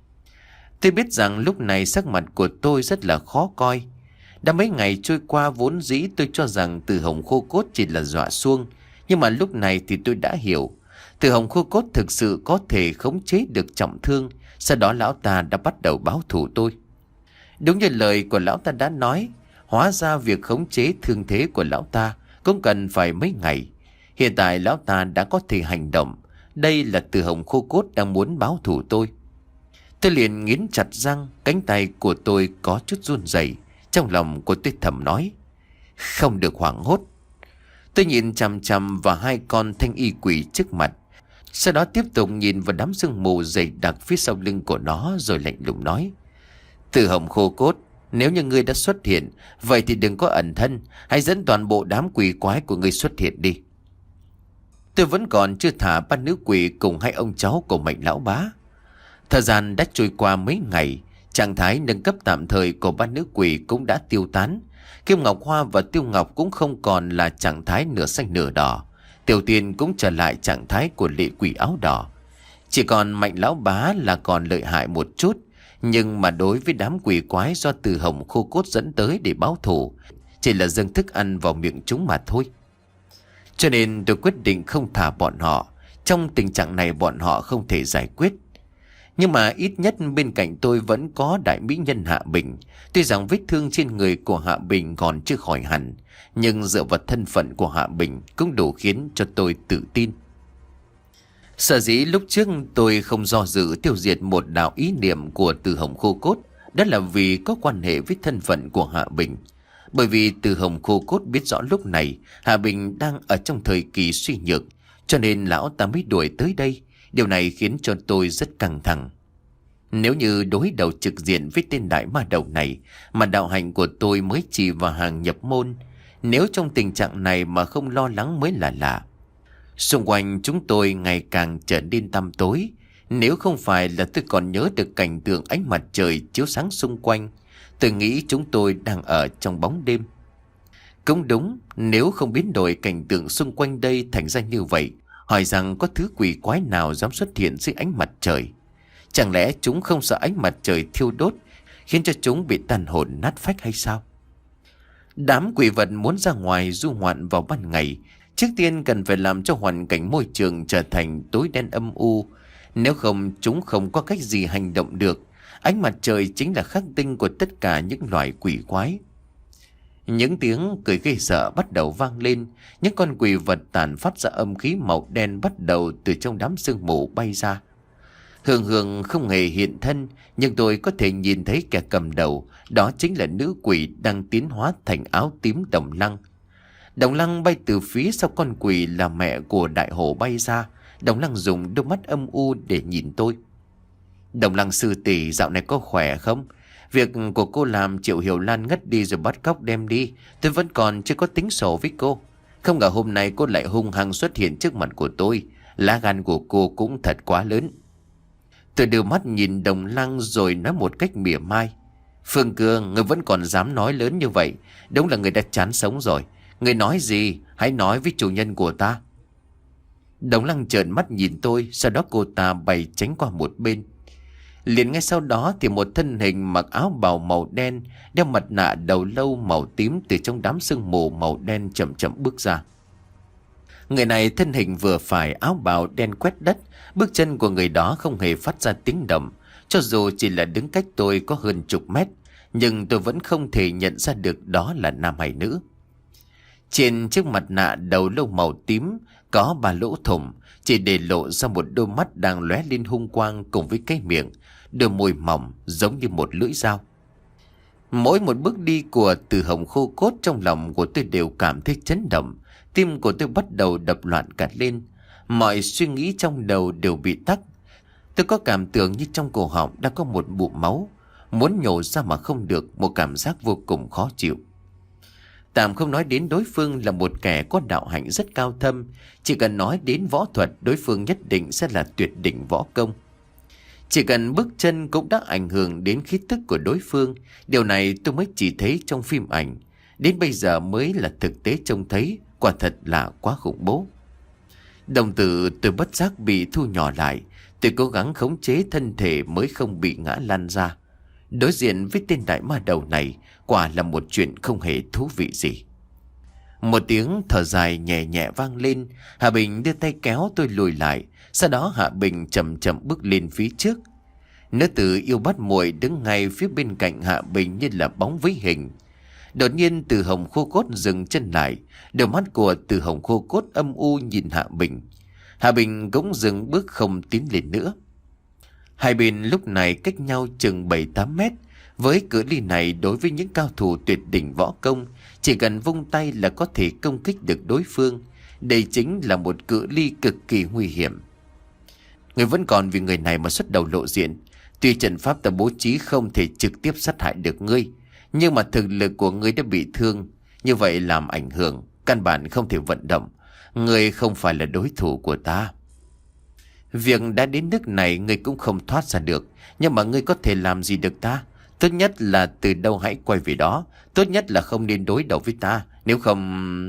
[SPEAKER 1] Tôi biết rằng lúc này sắc mặt của tôi rất là khó coi. Đã mấy ngày trôi qua vốn dĩ tôi cho rằng Từ Hồng Khô Cốt chỉ là dọa xuông. Nhưng mà lúc này thì tôi đã hiểu. Từ Hồng Khô Cốt thực sự có thể khống chế được trọng thương. Sau đó lão ta đã bắt đầu báo thù tôi. Đúng như lời của lão ta đã nói, hóa ra việc khống chế thương thế của lão ta cũng cần phải mấy ngày. Hiện tại lão ta đã có thể hành động. Đây là Từ Hồng Khô Cốt đang muốn báo thù tôi. Tôi liền nghiến chặt răng, cánh tay của tôi có chút run rẩy. Trong lòng của tôi thầm nói, không được hoảng hốt. Tôi nhìn chằm chằm vào hai con thanh y quỷ trước mặt. Sau đó tiếp tục nhìn vào đám sương mù dày đặc phía sau lưng của nó, rồi lạnh lùng nói, Từ Hồng Khô Cốt, nếu như ngươi đã xuất hiện, vậy thì đừng có ẩn thân, hãy dẫn toàn bộ đám quỷ quái của ngươi xuất hiện đi. Tôi vẫn còn chưa thả ba nữ quỷ cùng hai ông cháu của Mạnh lão bá. Thời gian đã trôi qua mấy ngày, trạng thái nâng cấp tạm thời của ba nữ quỷ cũng đã tiêu tán. Kim Ngọc Hoa và Tiêu Ngọc cũng không còn là trạng thái nửa xanh nửa đỏ. Tiểu Tiên cũng trở lại trạng thái của lệ quỷ áo đỏ. Chỉ còn Mạnh lão bá là còn lợi hại một chút. Nhưng mà đối với đám quỷ quái do Từ Hồng Khô Cốt dẫn tới để báo thù, chỉ là dâng thức ăn vào miệng chúng mà thôi. Cho nên tôi quyết định không thả bọn họ. Trong tình trạng này bọn họ không thể giải quyết. Nhưng mà ít nhất bên cạnh tôi vẫn có đại mỹ nhân Hạ Bình. Tuy rằng vết thương trên người của Hạ Bình còn chưa khỏi hẳn, nhưng dựa vào thân phận của Hạ Bình cũng đủ khiến cho tôi tự tin. Sở dĩ lúc trước tôi không do dự tiêu diệt một đạo ý niệm của Từ Hồng Khô Cốt, đó là vì có quan hệ với thân phận của Hạ Bình. Bởi vì Từ Hồng Khô Cốt biết rõ lúc này Hạ Bình đang ở trong thời kỳ suy nhược, cho nên lão ta mới đuổi tới đây. Điều này khiến cho tôi rất căng thẳng. Nếu như đối đầu trực diện với tên đại ma đầu này mà đạo hạnh của tôi mới chỉ vào hàng nhập môn, nếu trong tình trạng này mà không lo lắng mới là lạ. Xung quanh chúng tôi ngày càng trở nên tăm tối. Nếu không phải là tôi còn nhớ được cảnh tượng ánh mặt trời chiếu sáng xung quanh, tôi nghĩ chúng tôi đang ở trong bóng đêm. Cũng đúng, nếu không biến đổi cảnh tượng xung quanh đây thành ra như vậy, hỏi rằng có thứ quỷ quái nào dám xuất hiện dưới ánh mặt trời. Chẳng lẽ chúng không sợ ánh mặt trời thiêu đốt, khiến cho chúng bị tàn hồn nát phách hay sao? Đám quỷ vật muốn ra ngoài du ngoạn vào ban ngày, trước tiên cần phải làm cho hoàn cảnh môi trường trở thành tối đen âm u. Nếu không, chúng không có cách gì hành động được. Ánh mặt trời chính là khắc tinh của tất cả những loài quỷ quái. Những tiếng cười gây sợ bắt đầu vang lên. Những con quỷ vật tản phát ra âm khí màu đen bắt đầu từ trong đám sương mù bay ra. Hương Hương không hề hiện thân, nhưng tôi có thể nhìn thấy kẻ cầm đầu. Đó chính là nữ quỷ đang tiến hóa thành áo tím Đồng Lăng. Đồng Lăng bay từ phía sau con quỷ là mẹ của Đại Hổ bay ra. Đồng Lăng dùng đôi mắt âm u để nhìn tôi. Đồng Lăng sư tỷ, dạo này có khỏe không? Việc của cô làm Triệu Hiểu Lan ngất đi rồi bắt cóc đem đi, tôi vẫn còn chưa có tính sổ với cô. Không ngờ hôm nay cô lại hung hăng xuất hiện trước mặt của tôi. Lá gan của cô cũng thật quá lớn. Tôi đưa mắt nhìn Đồng Lăng rồi nói một cách mỉa mai, Phương Cương, người vẫn còn dám nói lớn như vậy, đúng là người đã chán sống rồi. Người nói gì, hãy nói với chủ nhân của ta. Đồng Lăng trợn mắt nhìn tôi, sau đó cô ta bày tránh qua một bên. Liền ngay sau đó thì một thân hình mặc áo bào màu đen, đeo mặt nạ đầu lâu màu tím từ trong đám sương mù màu đen chậm chậm bước ra. Người này thân hình vừa phải, áo bào đen quét đất, bước chân của người đó không hề phát ra tiếng động. Cho dù chỉ là đứng cách tôi có hơn chục mét, nhưng tôi vẫn không thể nhận ra được đó là nam hay nữ. Trên chiếc mặt nạ đầu lâu màu tím có ba lỗ thủng, chỉ để lộ ra một đôi mắt đang lóe lên hung quang cùng với cái miệng, đôi môi mỏng giống như một lưỡi dao. Mỗi một bước đi của Từ Hồng khô cốt, trong lòng của tôi đều cảm thấy chấn động. Tim của tôi bắt đầu đập loạn cả lên. Mọi suy nghĩ trong đầu đều bị tắc. Tôi có cảm tưởng như trong cổ họng đang có một bụng máu, muốn nhổ ra mà không được, một cảm giác vô cùng khó chịu. Tạm không nói đến đối phương là một kẻ có đạo hạnh rất cao thâm, chỉ cần nói đến võ thuật, đối phương nhất định sẽ là tuyệt đỉnh võ công. Chỉ cần bước chân cũng đã ảnh hưởng đến khí tức của đối phương. Điều này tôi mới chỉ thấy trong phim ảnh, đến bây giờ mới là thực tế trông thấy. Quả thật là quá khủng bố. Đồng tử tôi bất giác bị thu nhỏ lại. Tôi cố gắng khống chế thân thể mới không bị ngã lăn ra. Đối diện với tên đại ma đầu này quả là một chuyện không hề thú vị gì. Một tiếng thở dài nhẹ nhẹ vang lên. Hạ Bình đưa tay kéo tôi lùi lại. Sau đó Hạ Bình chậm chậm bước lên phía trước. Nữ tử yêu bắt muội đứng ngay phía bên cạnh Hạ Bình như là bóng với hình. Đột nhiên Từ Hồng khô cốt dừng chân lại. Đôi mắt của Từ Hồng khô cốt âm u nhìn Hạ Bình. Hạ Bình cũng dừng bước không tiến lên nữa. Hai bên lúc này cách nhau chừng bảy tám mét. Với cự ly này, đối với những cao thủ tuyệt đỉnh võ công, chỉ cần vung tay là có thể công kích được đối phương. Đây chính là một cự ly cực kỳ nguy hiểm. Người vẫn còn vì người này mà xuất đầu lộ diện. Tuy trận pháp ta bố trí không thể trực tiếp sát hại được ngươi, nhưng mà thực lực của ngươi đã bị thương, như vậy làm ảnh hưởng, căn bản không thể vận động. Ngươi không phải là đối thủ của ta. Việc đã đến nước này ngươi cũng không thoát ra được, nhưng mà ngươi có thể làm gì được ta? Tốt nhất là từ đâu hãy quay về đó. Tốt nhất là không nên đối đầu với ta, nếu không...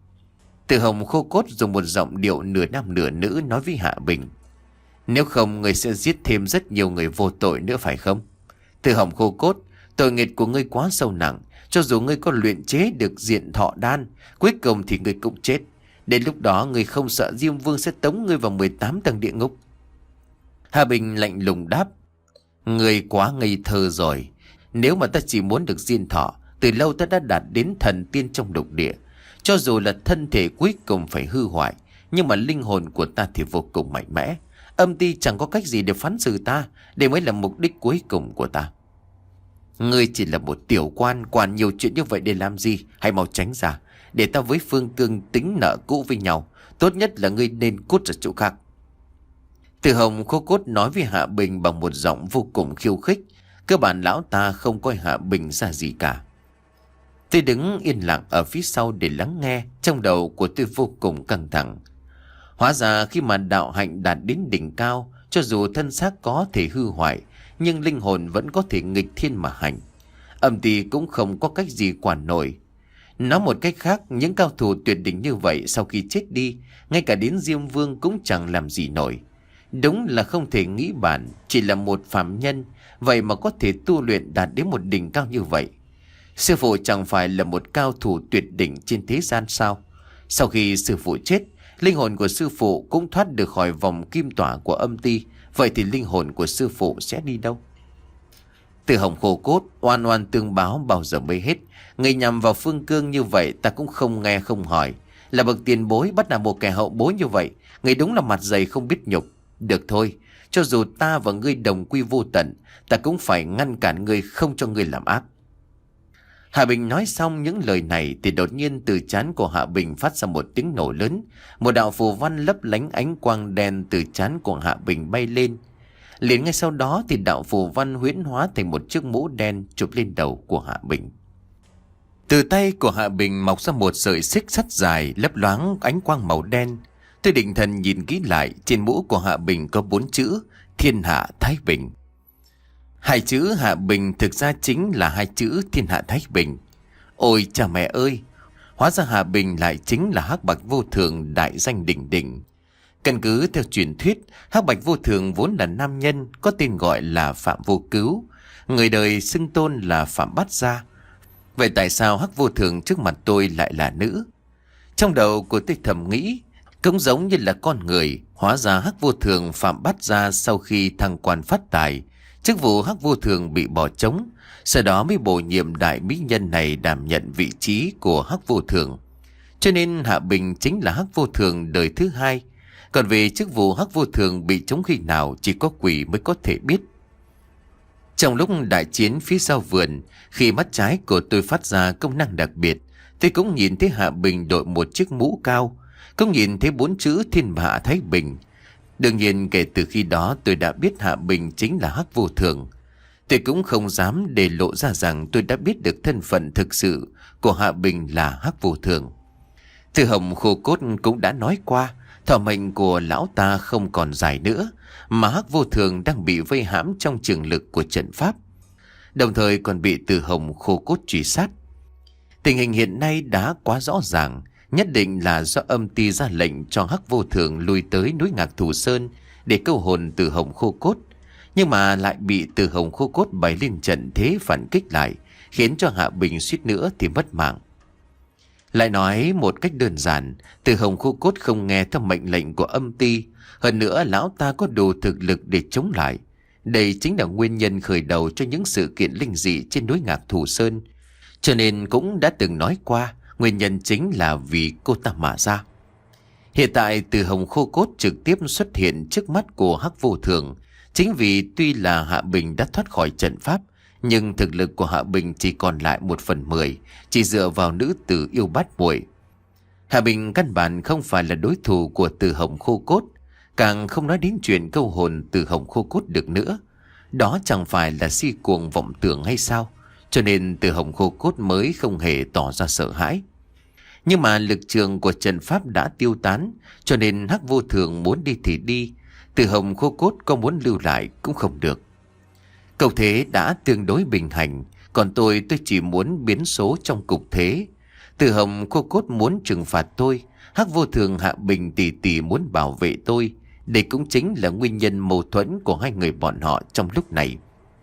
[SPEAKER 1] Từ Hồng khô cốt dùng một giọng điệu nửa nam nửa nữ nói với Hạ Bình. Nếu không ngươi sẽ giết thêm rất nhiều người vô tội nữa phải không? Từ Hồng khô cốt, tội nghiệp của ngươi quá sâu nặng. Cho dù ngươi có luyện chế được diện thọ đan, cuối cùng thì ngươi cũng chết. Đến lúc đó ngươi không sợ Diêm Vương sẽ tống ngươi vào mười tám tầng địa ngục? Hà Bình lạnh lùng đáp. Ngươi quá ngây thơ rồi. Nếu mà ta chỉ muốn được diên thọ, từ lâu ta đã đạt đến thần tiên trong lục địa. Cho dù là thân thể cuối cùng phải hư hoại, nhưng mà linh hồn của ta thì vô cùng mạnh mẽ. Âm ty chẳng có cách gì để phán xử ta. Đây mới là mục đích cuối cùng của ta. Ngươi chỉ là một tiểu quan, quản nhiều chuyện như vậy để làm gì? Hãy mau tránh ra, để ta với Phương Cương tính nợ cũ với nhau. Tốt nhất là ngươi nên cút ra chỗ khác. Từ Hồng khô cốt nói với Hạ Bình bằng một giọng vô cùng khiêu khích. Cơ bản lão ta không coi Hạ Bình ra gì cả. Tôi đứng yên lặng ở phía sau để lắng nghe. Trong đầu của tôi vô cùng căng thẳng. Hóa ra khi mà đạo hạnh đạt đến đỉnh cao, cho dù thân xác có thể hư hoại, nhưng linh hồn vẫn có thể nghịch thiên mà hành. Âm ty cũng không có cách gì quản nổi. Nói một cách khác, những cao thủ tuyệt đỉnh như vậy sau khi chết đi, ngay cả đến Diêm Vương cũng chẳng làm gì nổi. Đúng là không thể nghĩ bản, chỉ là một phàm nhân, vậy mà có thể tu luyện đạt đến một đỉnh cao như vậy. Sư phụ chẳng phải là một cao thủ tuyệt đỉnh trên thế gian sao? Sau khi sư phụ chết, linh hồn của sư phụ cũng thoát được khỏi vòng kim tỏa của âm ty. Vậy thì linh hồn của sư phụ sẽ đi đâu? Từ Hồng khô cốt, oan oan tương báo bao giờ mới hết. Người nhằm vào Phương Cương như vậy ta cũng không nghe không hỏi. Là bậc tiền bối bắt nạt một kẻ hậu bối như vậy, người đúng là mặt dày không biết nhục. Được thôi, cho dù ta và ngươi đồng quy vô tận, ta cũng phải ngăn cản ngươi, không cho ngươi làm ác. Hạ Bình nói xong những lời này thì đột nhiên từ trán của Hạ Bình phát ra một tiếng nổ lớn. Một đạo phù văn lấp lánh ánh quang đen từ trán của Hạ Bình bay lên. Liền ngay sau đó thì đạo phù văn huyễn hóa thành một chiếc mũ đen chụp lên đầu của Hạ Bình. Từ tay của Hạ Bình mọc ra một sợi xích sắt dài lấp loáng ánh quang màu đen. Tôi định thần nhìn kỹ lại, trên mũ của Hạ Bình có bốn chữ: Thiên Hạ Thái Bình. Hai chữ Hạ Bình thực ra chính là hai chữ Thiên Hạ Thái Bình. Ôi cha mẹ ơi, hóa ra Hạ Bình lại chính là Hắc Bạch Vô Thường đại danh đỉnh đỉnh. Căn cứ theo truyền thuyết, Hắc Bạch Vô Thường vốn là nam nhân, có tên gọi là Phạm Vô Cứu, người đời xưng tôn là Phạm Bát Gia. Vậy tại sao Hắc Vô Thường trước mặt tôi lại là nữ? Trong đầu của tôi thầm nghĩ, cũng giống như là con người, hóa ra Hắc Vô Thường Phạm Bát Gia sau khi thăng quan phát tài, chức vụ Hắc Vô Thường bị bỏ trống, sau đó mới bổ nhiệm đại mỹ nhân này đảm nhận vị trí của Hắc Vô Thường. Cho nên Hạ Bình chính là Hắc Vô Thường đời thứ hai. Còn về chức vụ Hắc Vô Thường bị trống khi nào chỉ có quỷ mới có thể biết. Trong lúc đại chiến phía sau vườn, khi mắt trái của tôi phát ra công năng đặc biệt, tôi cũng nhìn thấy Hạ Bình đội một chiếc mũ cao, cũng nhìn thấy bốn chữ Thiên Hạ Thái Bình. Đương nhiên kể từ khi đó tôi đã biết Hạ Bình chính là Hắc Vô Thường. Tôi cũng không dám để lộ ra rằng tôi đã biết được thân phận thực sự của Hạ Bình là Hắc Vô Thường. Từ Hồng Khô Cốt cũng đã nói qua, thọ mệnh của lão ta không còn dài nữa, mà Hắc Vô Thường đang bị vây hãm trong trường lực của trận pháp, đồng thời còn bị Từ Hồng Khô Cốt truy sát. Tình hình hiện nay đã quá rõ ràng, nhất định là do âm ty ra lệnh cho Hắc Vô Thường lui tới núi Ngạc Thù Sơn để câu hồn Từ Hồng Khô Cốt, nhưng mà lại bị Từ Hồng Khô Cốt bày lên trận thế phản kích lại, khiến cho Hạ Bình suýt nữa thì mất mạng. Lại nói một cách đơn giản, Từ Hồng Khô Cốt không nghe theo mệnh lệnh của âm ty, hơn nữa lão ta có đủ thực lực để chống lại. Đây chính là nguyên nhân khởi đầu cho những sự kiện linh dị trên núi Ngạc Thù Sơn, cho nên cũng đã từng nói qua, nguyên nhân chính là vì cô ta mà ra. Hiện tại Từ Hồng Khô Cốt trực tiếp xuất hiện trước mắt của Hắc Vô Thường, chính vì tuy là Hạ Bình đã thoát khỏi trận pháp, nhưng thực lực của Hạ Bình chỉ còn lại một phần mười, chỉ dựa vào nữ tử yêu bát muội. Hạ Bình căn bản không phải là đối thủ của Từ Hồng Khô Cốt, càng không nói đến chuyện câu hồn Từ Hồng Khô Cốt được nữa. Đó chẳng phải là si cuồng vọng tưởng hay sao? Cho nên Từ Hồng Khô Cốt mới không hề tỏ ra sợ hãi. Nhưng mà lực trường của trận pháp đã tiêu tán, cho nên Hắc Vô Thường muốn đi thì đi, Từ Hồng Khô Cốt có muốn lưu lại cũng không được. Cầu thế đã tương đối bình hành, còn tôi tôi chỉ muốn biến số trong cục thế. Từ Hồng Khô Cốt muốn trừng phạt tôi, Hắc Vô Thường Hạ Bình tỷ tỷ muốn bảo vệ tôi. Đây cũng chính là nguyên nhân mâu thuẫn của hai người bọn họ trong lúc này.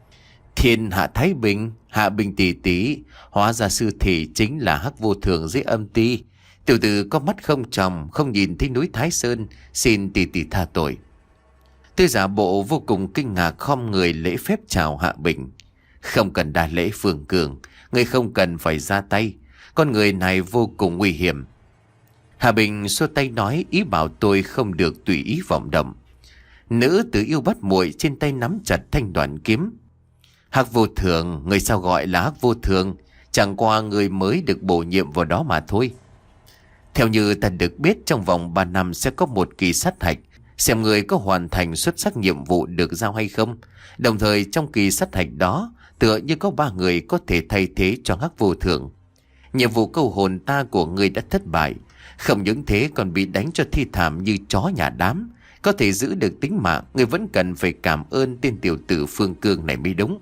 [SPEAKER 1] Thiên Hạ Thái Bình, Hạ Bình tỷ tỷ, hóa ra sư thị chính là Hắc Vô Thường dưới âm ty. Tiểu tử có mắt không tròng, không nhìn thấy núi Thái Sơn, xin tỷ tỷ tha tội. Tôi giả bộ vô cùng kinh ngạc khom người lễ phép chào Hạ Bình. Không cần đa lễ Phương Cường, người không cần phải ra tay, con người này vô cùng nguy hiểm. Hạ Bình xua tay nói, ý bảo tôi không được tùy ý vọng động. Nữ tử yêu bắt muội trên tay nắm chặt thanh đoạn kiếm. Hắc Vô Thường, người sao gọi là Hắc Vô Thường, chẳng qua người mới được bổ nhiệm vào đó mà thôi. Theo như ta được biết, trong vòng ba năm sẽ có một kỳ sát hạch, xem người có hoàn thành xuất sắc nhiệm vụ được giao hay không. Đồng thời trong kỳ sát hạch đó, tựa như có ba người có thể thay thế cho Hắc Vô Thường. Nhiệm vụ câu hồn ta của người đã thất bại, không những thế còn bị đánh cho thi thảm như chó nhà đám. Có thể giữ được tính mạng, người vẫn cần phải cảm ơn tên tiểu tử Phương Cương này mới đúng.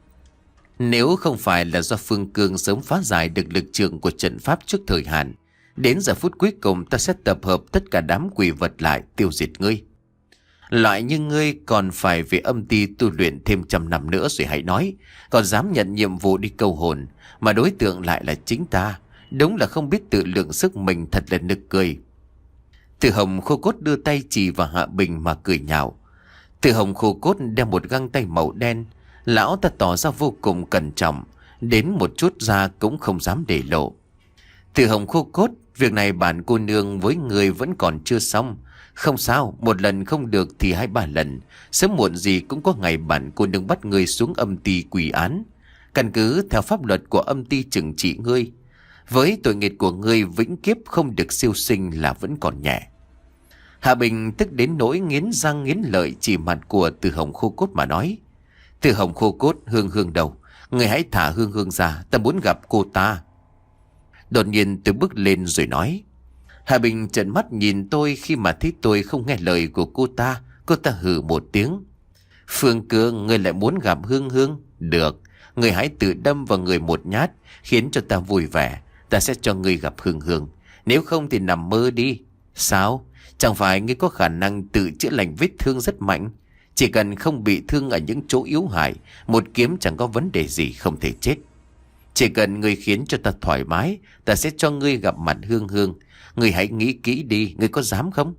[SPEAKER 1] Nếu không phải là do Phương Cương sớm phá giải được lực trường của trận pháp trước thời hạn, đến giờ phút cuối cùng ta sẽ tập hợp tất cả đám quỷ vật lại tiêu diệt ngươi. Loại như ngươi còn phải về âm ty tu luyện thêm trăm năm nữa rồi hãy nói, còn dám nhận nhiệm vụ đi câu hồn, mà đối tượng lại là chính ta. Đúng là không biết tự lượng sức mình, thật là nực cười. Từ Hồng Khô Cốt đưa tay chỉ vào Hạ Bình mà cười nhạo. Từ Hồng Khô Cốt đeo một găng tay màu đen, lão ta tỏ ra vô cùng cẩn trọng, đến một chút da cũng không dám để lộ. Từ Hồng Khô Cốt, việc này bản cô nương với người vẫn còn chưa xong. Không sao, một lần không được thì hai ba lần, sớm muộn gì cũng có ngày bản cô nương bắt ngươi xuống âm ty quỷ án, căn cứ theo pháp luật của âm ty trừng trị ngươi. Với tội nghiệp của ngươi, vĩnh kiếp không được siêu sinh là vẫn còn nhẹ. Hạ Bình tức đến nỗi nghiến răng nghiến lợi chỉ mặt của Từ Hồng Khô Cốt mà nói. Từ Hồng Khô Cốt, Hương Hương đâu? Người hãy thả Hương Hương ra, ta muốn gặp cô ta. Đột nhiên tôi bước lên rồi nói. Hạ Bình trợn mắt nhìn tôi, khi mà thấy tôi không nghe lời của cô ta, cô ta hừ một tiếng. Phương Cương, ngươi lại muốn gặp Hương Hương? Được, ngươi hãy tự đâm vào người một nhát, khiến cho ta vui vẻ. Ta sẽ cho ngươi gặp Hương Hương. Nếu không thì nằm mơ đi. Sao? Chẳng phải ngươi có khả năng tự chữa lành vết thương rất mạnh? Chỉ cần không bị thương ở những chỗ yếu hại, một kiếm chẳng có vấn đề gì không thể chết. Chỉ cần ngươi khiến cho ta thoải mái, ta sẽ cho ngươi gặp mặt Hương Hương. Ngươi hãy nghĩ kỹ đi, ngươi có dám không?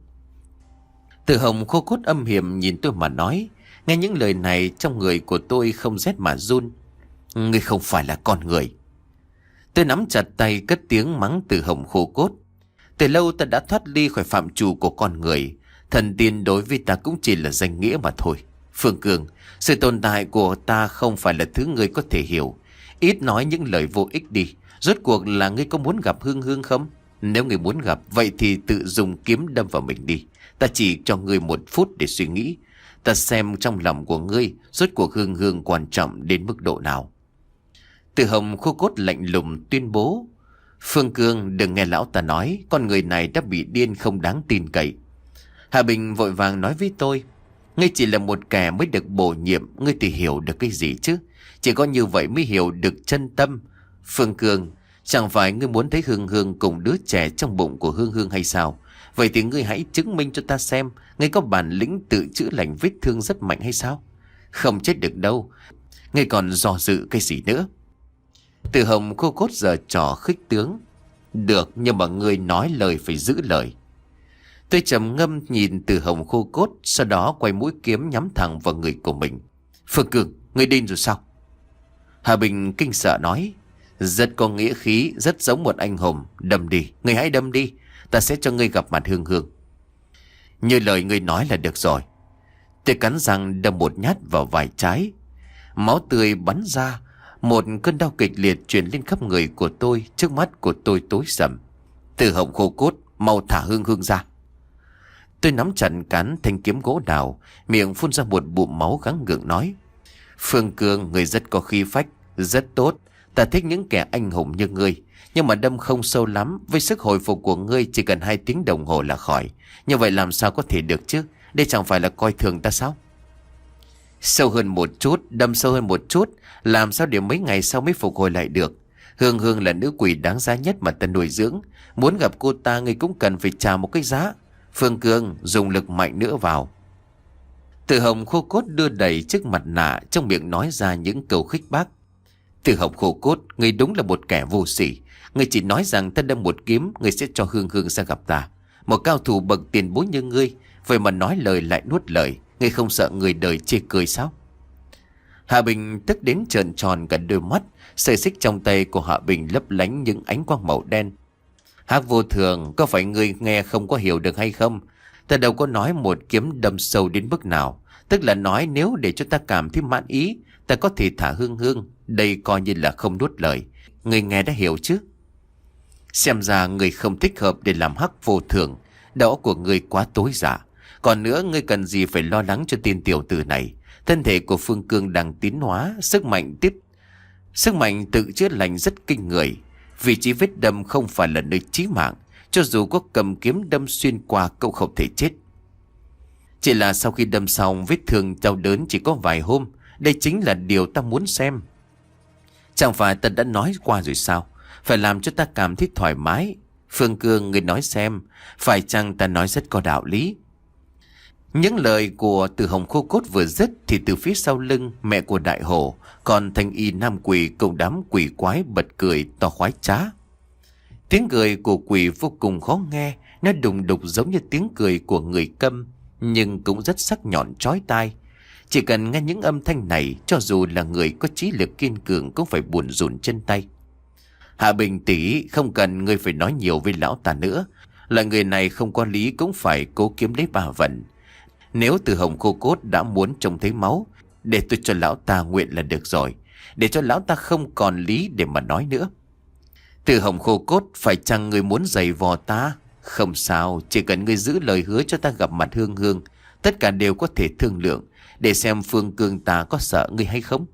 [SPEAKER 1] Từ Hồng khô cốt âm hiểm nhìn tôi mà nói. Nghe những lời này trong người của tôi không rét mà run. Ngươi không phải là con người. Tôi nắm chặt tay cất tiếng mắng Từ Hồng khô cốt. Từ lâu ta đã thoát ly khỏi phạm trù của con người. Thần tiên đối với ta cũng chỉ là danh nghĩa mà thôi. Phương Cương, sự tồn tại của ta không phải là thứ ngươi có thể hiểu. Ít nói những lời vô ích đi. Rốt cuộc là ngươi có muốn gặp Hương Hương không? Nếu ngươi muốn gặp, vậy thì tự dùng kiếm đâm vào mình đi. Ta chỉ cho ngươi một phút để suy nghĩ. Ta xem trong lòng của ngươi rốt cuộc Hương Hương quan trọng đến mức độ nào. Từ Hồng khô cốt lạnh lùng tuyên bố. Phương Cương, đừng nghe lão ta nói. Con người này đã bị điên, không đáng tin cậy. Hà Bình vội vàng nói với tôi. Ngươi chỉ là một kẻ mới được bổ nhiệm, ngươi thì hiểu được cái gì chứ? Chỉ có như vậy mới hiểu được chân tâm. Phương Cương, chẳng phải ngươi muốn thấy Hương Hương cùng đứa trẻ trong bụng của Hương Hương hay sao? Vậy thì ngươi hãy chứng minh cho ta xem ngươi có bản lĩnh tự chữa lành vết thương rất mạnh hay sao? Không chết được đâu. Ngươi còn dò dự cái gì nữa? Từ Hồng khô cốt giờ trò khích tướng. Được, nhưng mà ngươi nói lời phải giữ lời. Tôi trầm ngâm nhìn Từ Hồng khô cốt, sau đó quay mũi kiếm nhắm thẳng vào người của mình. Phương Cương, ngươi điên rồi sao? Hà Bình kinh sợ nói. Rất có nghĩa khí, rất giống một anh hùng. Đâm đi, ngươi hãy đâm đi. Ta sẽ cho ngươi gặp mặt Hương Hương. Như lời ngươi nói là được rồi. Tôi cắn răng đâm một nhát vào vai trái. Máu tươi bắn ra. Một cơn đau kịch liệt truyền lên khắp người của tôi. Trước mắt của tôi tối sầm. Từ Hồng khô cốt, mau thả Hương Hương ra. Tôi nắm chặt cán thanh kiếm gỗ đào, miệng phun ra một bụm máu gắng gượng nói. Phương Cương, người rất có khí phách, rất tốt. Ta thích những kẻ anh hùng như ngươi. Nhưng mà đâm không sâu lắm. Với sức hồi phục của ngươi chỉ cần hai tiếng đồng hồ là khỏi. Như vậy làm sao có thể được chứ? Đây chẳng phải là coi thường ta sao? Sâu hơn một chút, đâm sâu hơn một chút. Làm sao để mấy ngày sau mới phục hồi lại được? Hương Hương là nữ quỷ đáng giá nhất mà ta nuôi dưỡng. Muốn gặp cô ta ngươi cũng cần phải trả một cái giá. Phương Cương, dùng lực mạnh nữa vào. Từ Hồng khô cốt đưa đẩy chiếc mặt nạ, trong miệng nói ra những câu khích bác. Từ Hồng khô cốt, ngươi đúng là một kẻ vô sỉ. Ngươi chỉ nói rằng ta đâm một kiếm, ngươi sẽ cho Hương Hương ra gặp ta. Một cao thủ bậc tiền bối như ngươi, vậy mà nói lời lại nuốt lời. Ngươi không sợ người đời chê cười sao? Hạ Bình tức đến trợn tròn cả đôi mắt. Sợi xích trong tay của Hạ Bình lấp lánh những ánh quang màu đen. Hắc Vô Thường, có phải ngươi nghe không có hiểu được hay không? Ta đâu có nói một kiếm đâm sâu đến mức nào. Tức là nói nếu để cho ta cảm thấy mãn ý, ta có thể thả Hương Hương. Đây coi như là không nuốt lời. Ngươi nghe đã hiểu chứ? Xem ra ngươi không thích hợp để làm Hắc Vô Thường. Đó của ngươi quá tối dạ. Còn nữa, ngươi cần gì phải lo lắng cho tên tiểu tử này? Thân thể của Phương Cương đang tiến hóa, sức mạnh tiếp Sức mạnh tự chữa lành rất kinh người. Vị trí vết đâm không phải là nơi chí mạng. Cho dù có cầm kiếm đâm xuyên qua cũng không thể chết. Chỉ là sau khi đâm xong, vết thương đau đớn chỉ có vài hôm. Đây chính là điều ta muốn xem. Chẳng phải ta đã nói qua rồi sao? Phải làm cho ta cảm thấy thoải mái. Phương Cương, người nói xem, phải chăng ta nói rất có đạo lý? Những lời của Từ Hồng khô cốt vừa dứt thì từ phía sau lưng mẹ của Đại Hổ, còn thanh y nam quỷ cùng đám quỷ quái bật cười to khoái trá. Tiếng cười của quỷ vô cùng khó nghe, nó đùng đục giống như tiếng cười của người câm, nhưng cũng rất sắc nhọn chói tai. Chỉ cần nghe những âm thanh này, cho dù là người có trí lực kiên cường cũng phải buồn rùn chân tay. Hạ Bình tỷ, không cần ngươi phải nói nhiều với lão ta nữa. Là người này không có lý cũng phải cố kiếm lấy bà vận. Nếu Từ Hồng khô cốt đã muốn trông thấy máu, để tôi cho lão ta nguyện là được rồi. Để cho lão ta không còn lý để mà nói nữa. Từ Hồng khô cốt, phải chăng ngươi muốn giày vò ta? Không sao, chỉ cần ngươi giữ lời hứa cho ta gặp mặt Hương Hương, tất cả đều có thể thương lượng, để xem Phương Cương ta có sợ ngươi hay không.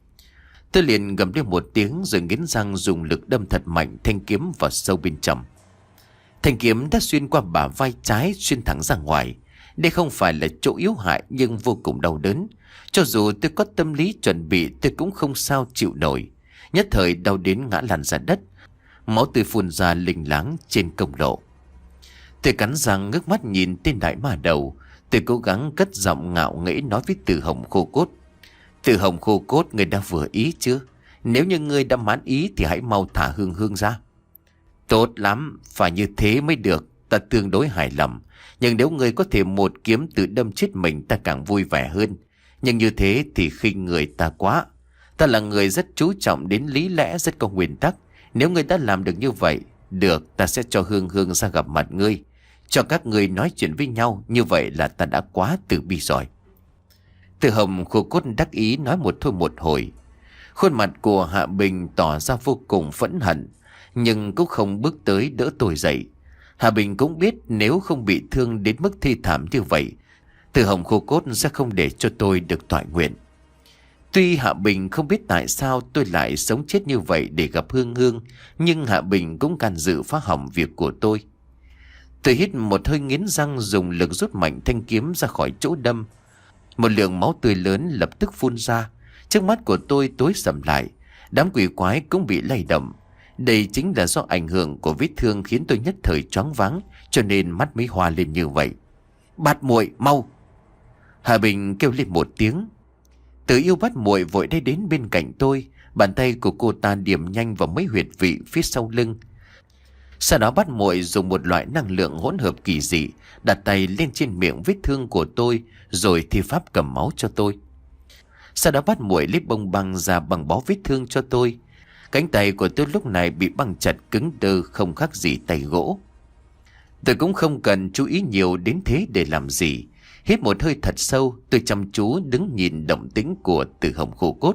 [SPEAKER 1] Tôi liền gầm lên một tiếng rồi nghiến răng dùng lực đâm thật mạnh thanh kiếm vào sâu bên trong. Thanh kiếm đã xuyên qua bả vai trái, xuyên thẳng ra ngoài. Đây không phải là chỗ yếu hại nhưng vô cùng đau đớn. Cho dù tôi có tâm lý chuẩn bị, tôi cũng không sao chịu nổi. Nhất thời đau đến ngã lăn ra đất, máu tươi phun ra linh láng trên công lộ. Tôi cắn răng ngước mắt nhìn tên đại ma đầu. Tôi cố gắng cất giọng ngạo nghễ nói với Từ Hồng khô cốt: Từ Hồng khô cốt, người đã vừa ý chưa? Nếu như ngươi đã mãn ý thì hãy mau thả Hương Hương ra. Tốt lắm, phải như thế mới được, ta tương đối hài lòng. Nhưng nếu ngươi có thể một kiếm tự đâm chết mình, ta càng vui vẻ hơn. Nhưng như thế thì khinh người ta quá. Ta là người rất chú trọng đến lý lẽ, rất có nguyên tắc. Nếu ngươi đã làm được như vậy, được, ta sẽ cho Hương Hương ra gặp mặt ngươi, cho các ngươi nói chuyện với nhau. Như vậy là ta đã quá từ bi rồi. Từ Hồng khô cốt đắc ý nói một thôi một hồi. Khuôn mặt của Hạ Bình tỏ ra vô cùng phẫn hận, nhưng cũng không bước tới đỡ tôi dậy. Hạ Bình cũng biết nếu không bị thương đến mức thi thảm như vậy, Từ Hồng khô cốt sẽ không để cho tôi được toại nguyện. Tuy Hạ Bình không biết tại sao tôi lại sống chết như vậy để gặp Hương Hương, nhưng Hạ Bình cũng can dự phá hỏng việc của tôi. Tôi hít một hơi nghiến răng, dùng lực rút mạnh thanh kiếm ra khỏi chỗ đâm. Một lượng máu tươi lớn lập tức phun ra. Trước mắt của tôi tối sầm lại. Đám quỷ quái cũng bị lay động. Đây chính là do ảnh hưởng của vết thương khiến tôi nhất thời choáng váng, cho nên mắt mới hoa lên như vậy. Bát muội mau! Hà Bình kêu lên một tiếng. Từ Yêu Bát muội vội đây đến bên cạnh tôi. Bàn tay của cô ta điểm nhanh vào mấy huyệt vị phía sau lưng. Sau đó Bát muội dùng một loại năng lượng hỗn hợp kỳ dị đặt tay lên trên miệng vết thương của tôi, rồi thi pháp cầm máu cho tôi. Sau đó Bát muội lấy bông băng ra bằng bó vết thương cho tôi. Cánh tay của tôi lúc này bị băng chặt cứng đơ, không khác gì tay gỗ. Tôi cũng không cần chú ý nhiều đến thế để làm gì. Hít một hơi thật sâu, tôi chăm chú đứng nhìn động tĩnh của Từ Hồng khô cốt.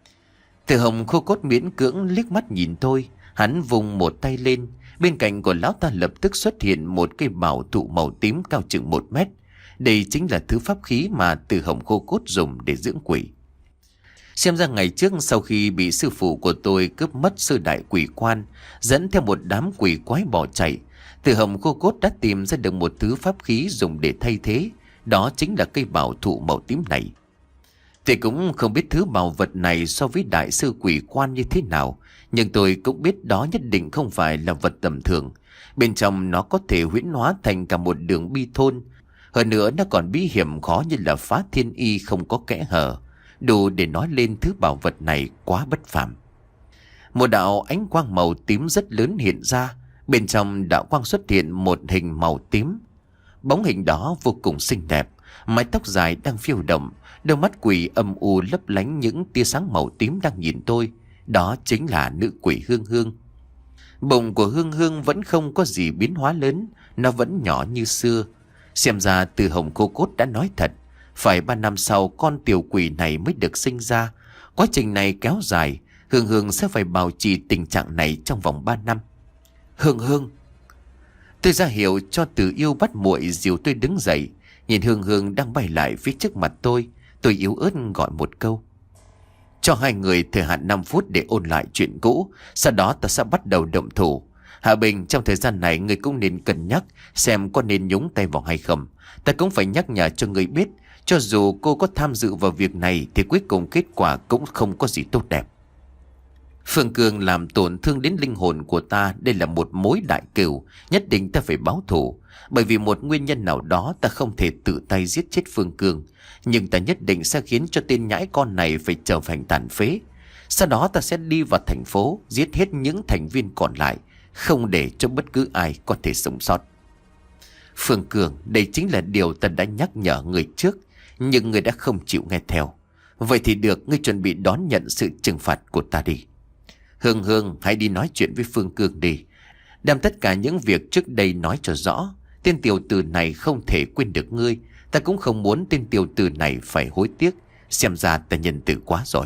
[SPEAKER 1] Từ Hồng khô cốt miễn cưỡng liếc mắt nhìn tôi. Hắn vùng một tay lên. Bên cạnh của lão ta lập tức xuất hiện một cây bảo thụ màu tím cao chừng một mét. Đây chính là thứ pháp khí mà Từ Hồng khô cốt dùng để dưỡng quỷ. Xem ra ngày trước sau khi bị sư phụ của tôi cướp mất sư đại quỷ quan, dẫn theo một đám quỷ quái bỏ chạy, Từ Hồng khô cốt đã tìm ra được một thứ pháp khí dùng để thay thế. Đó chính là cây bảo thụ màu tím này. Tôi cũng không biết thứ bảo vật này so với đại sư quỷ quan như thế nào, nhưng tôi cũng biết đó nhất định không phải là vật tầm thường. Bên trong nó có thể huyễn hóa thành cả một đường bi thôn. Hơn nữa nó còn bí hiểm khó như là phá thiên y không có kẽ hở, đủ để nói lên thứ bảo vật này quá bất phàm. Một đạo ánh quang màu tím rất lớn hiện ra. Bên trong đạo quang xuất hiện một hình màu tím. Bóng hình đó vô cùng xinh đẹp, mái tóc dài đang phiêu động, đôi mắt quỷ âm u lấp lánh những tia sáng màu tím đang nhìn tôi. Đó chính là nữ quỷ Hương Hương. Bụng của Hương Hương vẫn không có gì biến hóa lớn, nó vẫn nhỏ như xưa. Xem ra Từ Hồng khô cốt đã nói thật, phải ba năm sau con tiểu quỷ này mới được sinh ra. Quá trình này kéo dài, Hương Hương sẽ phải bảo trì tình trạng này trong vòng ba năm. Hương Hương! Tôi ra hiệu cho Từ Yêu Bát muội dìu tôi đứng dậy. Nhìn Hương Hương đang bay lại phía trước mặt tôi, tôi yếu ớt gọi một câu. Cho hai người thời hạn năm phút để ôn lại chuyện cũ, sau đó ta sẽ bắt đầu động thủ. Hạ Bình, trong thời gian này người cũng nên cân nhắc xem có nên nhúng tay vào hay không. Ta cũng phải nhắc nhở cho người biết, cho dù cô có tham dự vào việc này thì cuối cùng kết quả cũng không có gì tốt đẹp. Phương Cường làm tổn thương đến linh hồn của ta, đây là một mối đại cừu, nhất định ta phải báo thù. Bởi vì một nguyên nhân nào đó ta không thể tự tay giết chết Phương Cường, nhưng ta nhất định sẽ khiến cho tên nhãi con này phải trở thành tàn phế. Sau đó ta sẽ đi vào thành phố, giết hết những thành viên còn lại, không để cho bất cứ ai có thể sống sót. Phương Cường, đây chính là điều ta đã nhắc nhở người trước, nhưng người đã không chịu nghe theo. Vậy thì được, ngươi chuẩn bị đón nhận sự trừng phạt của ta đi. Hương Hương, hãy đi nói chuyện với Phương Cường đi, đem tất cả những việc trước đây nói cho rõ. Tên tiểu tử này không thể quên được ngươi. Ta cũng không muốn tên tiểu tử này phải hối tiếc. Xem ra ta nhân từ quá rồi.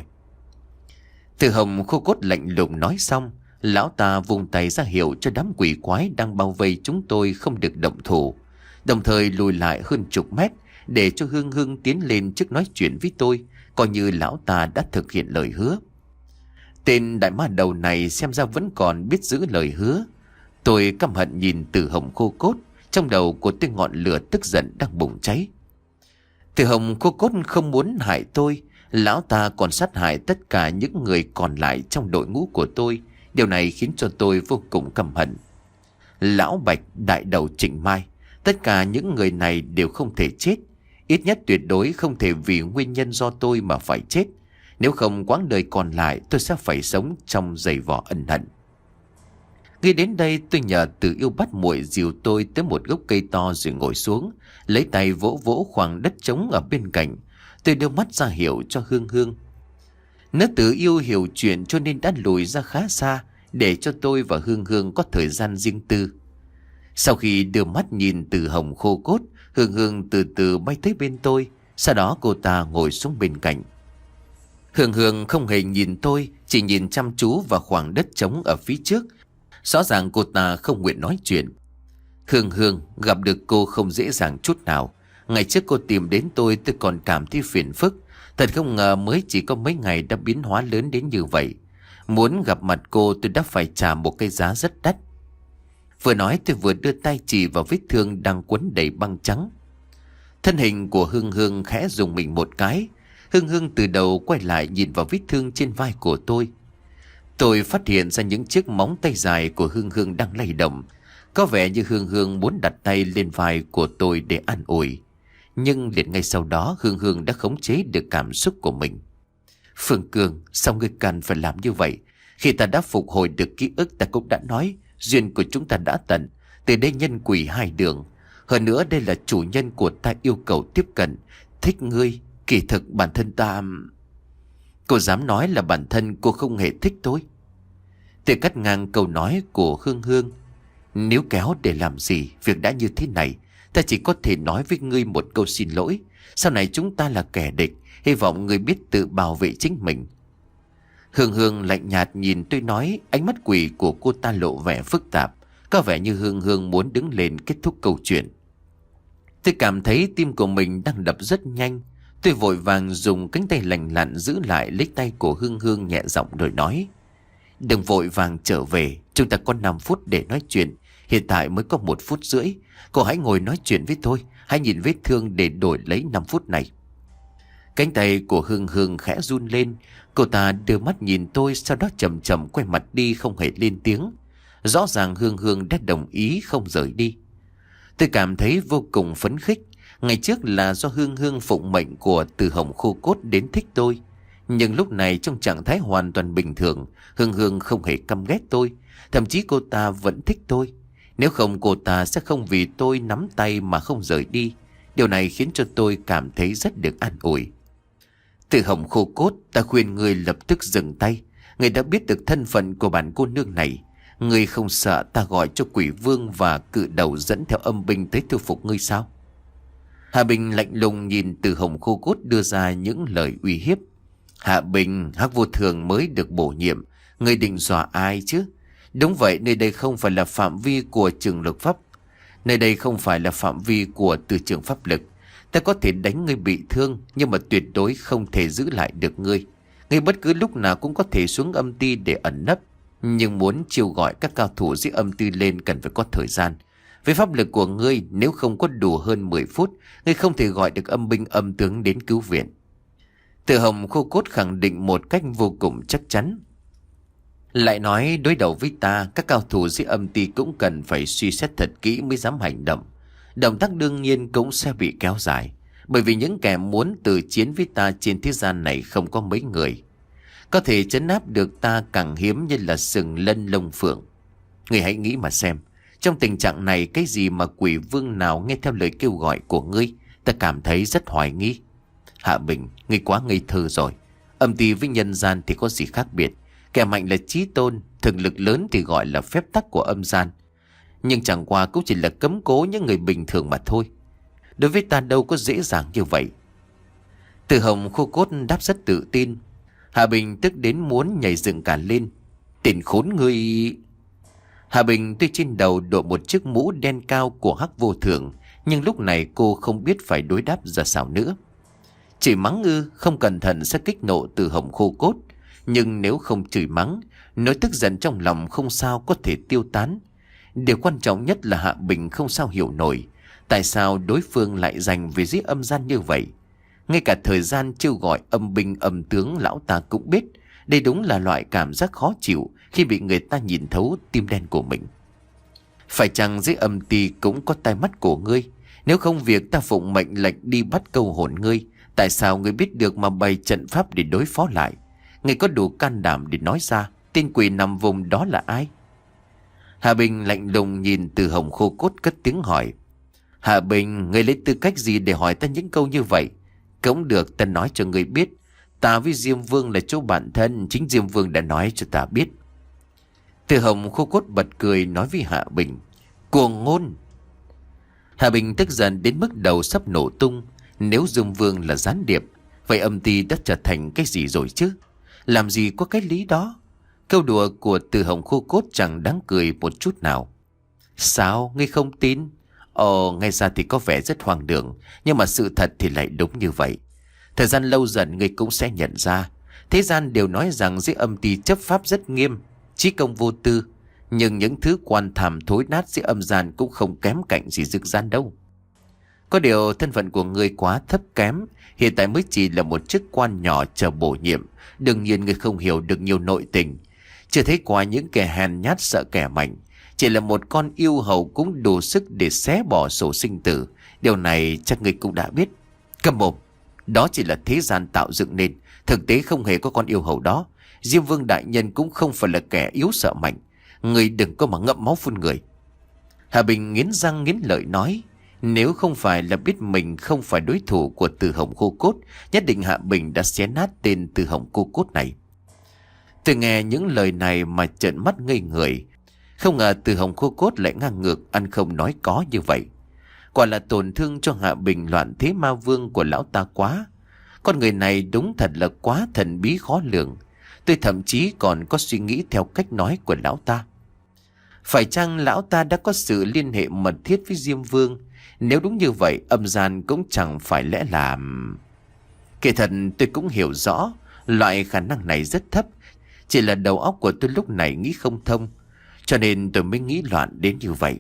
[SPEAKER 1] Từ Hồng khô cốt lạnh lùng nói xong, lão ta vùng tay ra hiệu cho đám quỷ quái đang bao vây chúng tôi không được động thủ, đồng thời lùi lại hơn chục mét để cho Hương Hương tiến lên trước nói chuyện với tôi, coi như lão ta đã thực hiện lời hứa. Tên đại ma đầu này xem ra vẫn còn biết giữ lời hứa. Tôi căm hận nhìn Từ Hồng khô cốt, Trong đầu của tôi ngọn lửa tức giận đang bùng cháy. Từ Hồng Khô Cốt không muốn hại tôi. Lão ta còn sát hại tất cả những người còn lại trong đội ngũ của tôi. Điều này khiến cho tôi vô cùng căm hận. Lão Bạch, đại đầu Trịnh Mai, tất cả những người này đều không thể chết. Ít nhất tuyệt đối không thể vì nguyên nhân do tôi mà phải chết. Nếu không, quãng đời còn lại tôi sẽ phải sống trong giày vò ân hận. Nghĩ đến đây, tôi nhờ Từ Yêu bắt muội dìu tôi tới một gốc cây to rồi ngồi xuống, lấy tay vỗ vỗ khoảng đất trống ở bên cạnh. Tôi đưa mắt ra hiệu cho Hương Hương. Nếu Từ Yêu hiểu chuyện cho nên đã lùi ra khá xa, để cho tôi và Hương Hương có thời gian riêng tư. Sau khi đưa mắt nhìn Từ Hồng Khô Cốt, Hương Hương từ từ bay tới bên tôi. Sau đó cô ta ngồi xuống bên cạnh. Hương Hương không hề nhìn tôi, chỉ nhìn chăm chú vào khoảng đất trống ở phía trước. Rõ ràng cô ta không nguyện nói chuyện. Hương Hương, gặp được cô không dễ dàng chút nào. Ngày trước cô tìm đến tôi, tôi còn cảm thấy phiền phức. Thật không ngờ mới chỉ có mấy ngày đã biến hóa lớn đến như vậy. Muốn gặp mặt cô tôi đã phải trả một cái giá rất đắt. Vừa nói tôi vừa đưa tay chỉ vào vết thương đang quấn đầy băng trắng. Thân hình của Hương Hương khẽ dùng mình một cái. Hương Hương từ đầu quay lại nhìn vào vết thương trên vai của tôi. Tôi phát hiện ra những chiếc móng tay dài của Hương Hương đang lay động. Có vẻ như Hương Hương muốn đặt tay lên vai của tôi để an ủi. Nhưng liền ngay sau đó Hương Hương đã khống chế được cảm xúc của mình. Phương Cương, sao ngươi cần phải làm như vậy? Khi ta đã phục hồi được ký ức, ta cũng đã nói duyên của chúng ta đã tận. Từ đây nhân quỷ hai đường. Hơn nữa đây là chủ nhân của ta yêu cầu tiếp cận. Thích ngươi, kỳ thực bản thân ta... Cô dám nói là bản thân cô không hề thích tôi? Tôi cắt ngang câu nói của Hương Hương. Nếu kéo để làm gì? Việc đã như thế này, ta chỉ có thể nói với ngươi một câu xin lỗi. Sau này chúng ta là kẻ địch. Hy vọng ngươi biết tự bảo vệ chính mình. Hương Hương lạnh nhạt nhìn tôi nói. Ánh mắt quỷ của cô ta lộ vẻ phức tạp. Có vẻ như Hương Hương muốn đứng lên kết thúc câu chuyện. Tôi cảm thấy tim của mình đang đập rất nhanh. Tôi vội vàng dùng cánh tay lành lặn giữ lại lấy tay của Hương Hương, nhẹ giọng rồi nói. Đừng vội vàng trở về. Chúng ta có năm phút để nói chuyện. Hiện tại mới có một phút rưỡi. Cô hãy ngồi nói chuyện với tôi. Hãy nhìn vết thương để đổi lấy năm phút này. Cánh tay của Hương Hương khẽ run lên. Cô ta đưa mắt nhìn tôi, sau đó chậm chậm quay mặt đi, không hề lên tiếng. Rõ ràng Hương Hương đã đồng ý không rời đi. Tôi cảm thấy vô cùng phấn khích. Ngày trước là do Hương Hương phụng mệnh của Từ Hồng Khô Cốt đến thích tôi. Nhưng lúc này trong trạng thái hoàn toàn bình thường, Hương Hương không hề căm ghét tôi. Thậm chí cô ta vẫn thích tôi. Nếu không cô ta sẽ không vì tôi nắm tay mà không rời đi. Điều này khiến cho tôi cảm thấy rất được an ủi. Từ Hồng Khô Cốt, ta khuyên người lập tức dừng tay. Người đã biết được thân phận của bản cô nương này. Người không sợ ta gọi cho quỷ vương và cự đầu dẫn theo âm binh tới thu phục ngươi sao? Hạ Bình lạnh lùng nhìn Từ Hồng Khô Cốt đưa ra những lời uy hiếp. Hạ Bình, Hắc Vô Thường mới được bổ nhiệm. Người định dọa ai chứ? Đúng vậy, nơi đây không phải là phạm vi của trường lực pháp. Nơi đây không phải là phạm vi của từ trường pháp lực. Ta có thể đánh ngươi bị thương, nhưng mà tuyệt đối không thể giữ lại được ngươi. Ngươi bất cứ lúc nào cũng có thể xuống âm ti để ẩn nấp. Nhưng muốn chiêu gọi các cao thủ dưới âm ti lên cần phải có thời gian. Với pháp lực của ngươi, nếu không có đủ hơn mười phút, ngươi không thể gọi được âm binh âm tướng đến cứu viện. Từ Hồng Khô Cốt khẳng định một cách vô cùng chắc chắn. Lại nói đối đầu với ta, các cao thủ dưới âm ti cũng cần phải suy xét thật kỹ mới dám hành động. Động tác đương nhiên cũng sẽ bị kéo dài. Bởi vì những kẻ muốn từ chiến với ta trên thế gian này không có mấy người. Có thể trấn áp được ta càng hiếm như là sừng lân lông phượng. Ngươi hãy nghĩ mà xem. Trong tình trạng này, cái gì mà quỷ vương nào nghe theo lời kêu gọi của ngươi, ta cảm thấy rất hoài nghi. Hạ Bình, ngươi quá ngây thơ rồi. Âm ti với nhân gian thì có gì khác biệt. Kẻ mạnh là chí tôn, thực lực lớn thì gọi là phép tắc của âm gian. Nhưng chẳng qua cũng chỉ là cấm cố những người bình thường mà thôi. Đối với ta đâu có dễ dàng như vậy. Từ Hồng Khô Cốt đáp rất tự tin. Hạ Bình tức đến muốn nhảy dựng cả lên. Tiền khốn ngươi... Hạ Bình tuy trên đầu đội một chiếc mũ đen cao của Hắc Vô Thường, nhưng lúc này cô không biết phải đối đáp ra sao nữa. Chỉ mắng ư, không cẩn thận sẽ kích nộ Từ Hồng Khô Cốt. Nhưng nếu không chửi mắng, nỗi tức giận trong lòng không sao có thể tiêu tán. Điều quan trọng nhất là Hạ Bình không sao hiểu nổi tại sao đối phương lại dành về giết âm gian như vậy. Ngay cả thời gian kêu gọi âm binh âm tướng lão ta cũng biết đây đúng là loại cảm giác khó chịu khi bị người ta nhìn thấu tim đen của mình. Phải chăng dưới âm ti cũng có tai mắt của ngươi? Nếu không việc ta phụng mệnh lệnh đi bắt câu hồn ngươi, tại sao ngươi biết được mà bày trận pháp để đối phó lại? Ngươi có đủ can đảm để nói ra tên quỷ nằm vùng đó là ai? Hạ Bình lạnh lùng nhìn Từ Hồng khô cốt cất tiếng hỏi. Hạ Bình, ngươi lấy tư cách gì để hỏi ta những câu như vậy? Cũng được, ta nói cho ngươi biết, ta với Diêm Vương là chỗ bạn thân, chính Diêm Vương đã nói cho ta biết. Từ Hồng khô cốt bật cười nói với Hạ Bình. Cuồng ngôn! Hạ Bình tức giận đến mức đầu sắp nổ tung. Nếu Diêm Vương là gián điệp, vậy âm ty đã trở thành cái gì rồi chứ? Làm gì có cái lý đó? Câu đùa của Từ Hồng khô cốt chẳng đáng cười một chút nào. Sao? Ngươi không tin? Ồ, nghe ra thì có vẻ rất hoang đường, nhưng mà sự thật thì lại đúng như vậy. Thời gian lâu dần ngươi cũng sẽ nhận ra, thế gian đều nói rằng dưới âm ty chấp pháp rất nghiêm, chí công vô tư. Nhưng những thứ quan thảm thối nát dưới âm gian cũng không kém cạnh gì dương gian đâu. Có điều thân phận của ngươi quá thấp kém, hiện tại mới chỉ là một chức quan nhỏ chờ bổ nhiệm. Đương nhiên ngươi không hiểu được nhiều nội tình, chưa thấy qua những kẻ hèn nhát sợ kẻ mạnh. Chỉ là một con yêu hầu cũng đủ sức để xé bỏ sổ sinh tử. Điều này chắc ngươi cũng đã biết. Cầm mồm, đó chỉ là thế gian tạo dựng nên, thực tế không hề có con yêu hầu đó. Diêm Vương đại nhân cũng không phải là kẻ yếu sợ mạnh. Ngươi đừng có mà ngậm máu phun người. Hạ Bình nghiến răng nghiến lợi nói. Nếu không phải là biết mình không phải đối thủ của Từ Hồng khô cốt, nhất định Hạ Bình đã xé nát tên Từ Hồng khô cốt này. Từ nghe những lời này mà trợn mắt ngây người. Không ngờ Từ Hồng khô cốt lại ngang ngược ăn không nói có như vậy. Quả là tổn thương cho Hạ Bình loạn thế ma vương của lão ta quá. Con người này đúng thật là quá thần bí khó lường. Tôi thậm chí còn có suy nghĩ theo cách nói của lão ta. Phải chăng lão ta đã có sự liên hệ mật thiết với Diêm Vương? Nếu đúng như vậy, âm gian cũng chẳng phải lẽ là... Kể thật tôi cũng hiểu rõ, loại khả năng này rất thấp. Chỉ là đầu óc của tôi lúc này nghĩ không thông, cho nên tôi mới nghĩ loạn đến như vậy.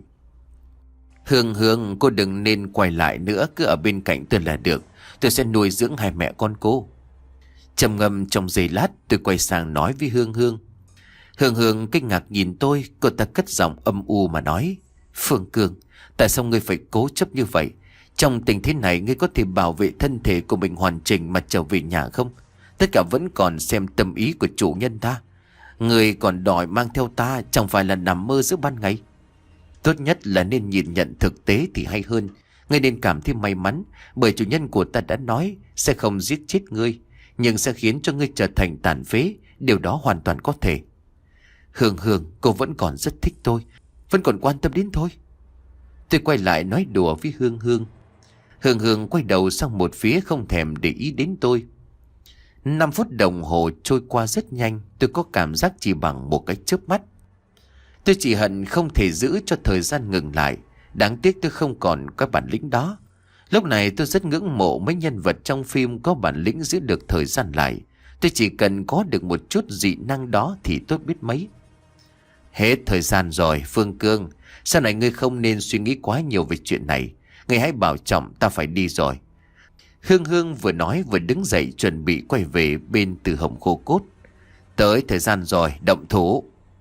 [SPEAKER 1] Hương Hương, cô đừng nên quay lại nữa, cứ ở bên cạnh tôi là được. Tôi sẽ nuôi dưỡng hai mẹ con cô. Trầm ngâm trong giây lát, tôi quay sang nói với Hương Hương. Hương Hương kinh ngạc nhìn tôi, cô ta cất giọng âm u mà nói. Phương Cương, tại sao ngươi phải cố chấp như vậy? Trong tình thế này ngươi có thể bảo vệ thân thể của mình hoàn chỉnh mà trở về nhà không? Tất cả vẫn còn xem tâm ý của chủ nhân ta. Ngươi còn đòi mang theo ta, chẳng phải là nằm mơ giữa ban ngày. Tốt nhất là nên nhìn nhận thực tế thì hay hơn. Ngươi nên cảm thấy may mắn, bởi chủ nhân của ta đã nói sẽ không giết chết ngươi, nhưng sẽ khiến cho ngươi trở thành tàn phế. Điều đó hoàn toàn có thể. Hương Hương, cô vẫn còn rất thích tôi, vẫn còn quan tâm đến tôi. Tôi quay lại nói đùa với Hương Hương. Hương Hương quay đầu sang một phía không thèm để ý đến tôi. Năm phút đồng hồ trôi qua rất nhanh. Tôi có cảm giác chỉ bằng một cái chớp mắt. Tôi chỉ hận không thể giữ cho thời gian ngừng lại. Đáng tiếc tôi không còn có bản lĩnh đó. Lúc này tôi rất ngưỡng mộ mấy nhân vật trong phim có bản lĩnh giữ được thời gian lại. Tôi chỉ cần có được một chút dị năng đó thì tốt biết mấy. Hết thời gian rồi Phương Cương. Sau này ngươi không nên suy nghĩ quá nhiều về chuyện này. Ngươi hãy bảo trọng, ta phải đi rồi. Hương Hương vừa nói vừa đứng dậy chuẩn bị quay về bên Từ Hồng khô cốt. Tới thời gian rồi, động thủ.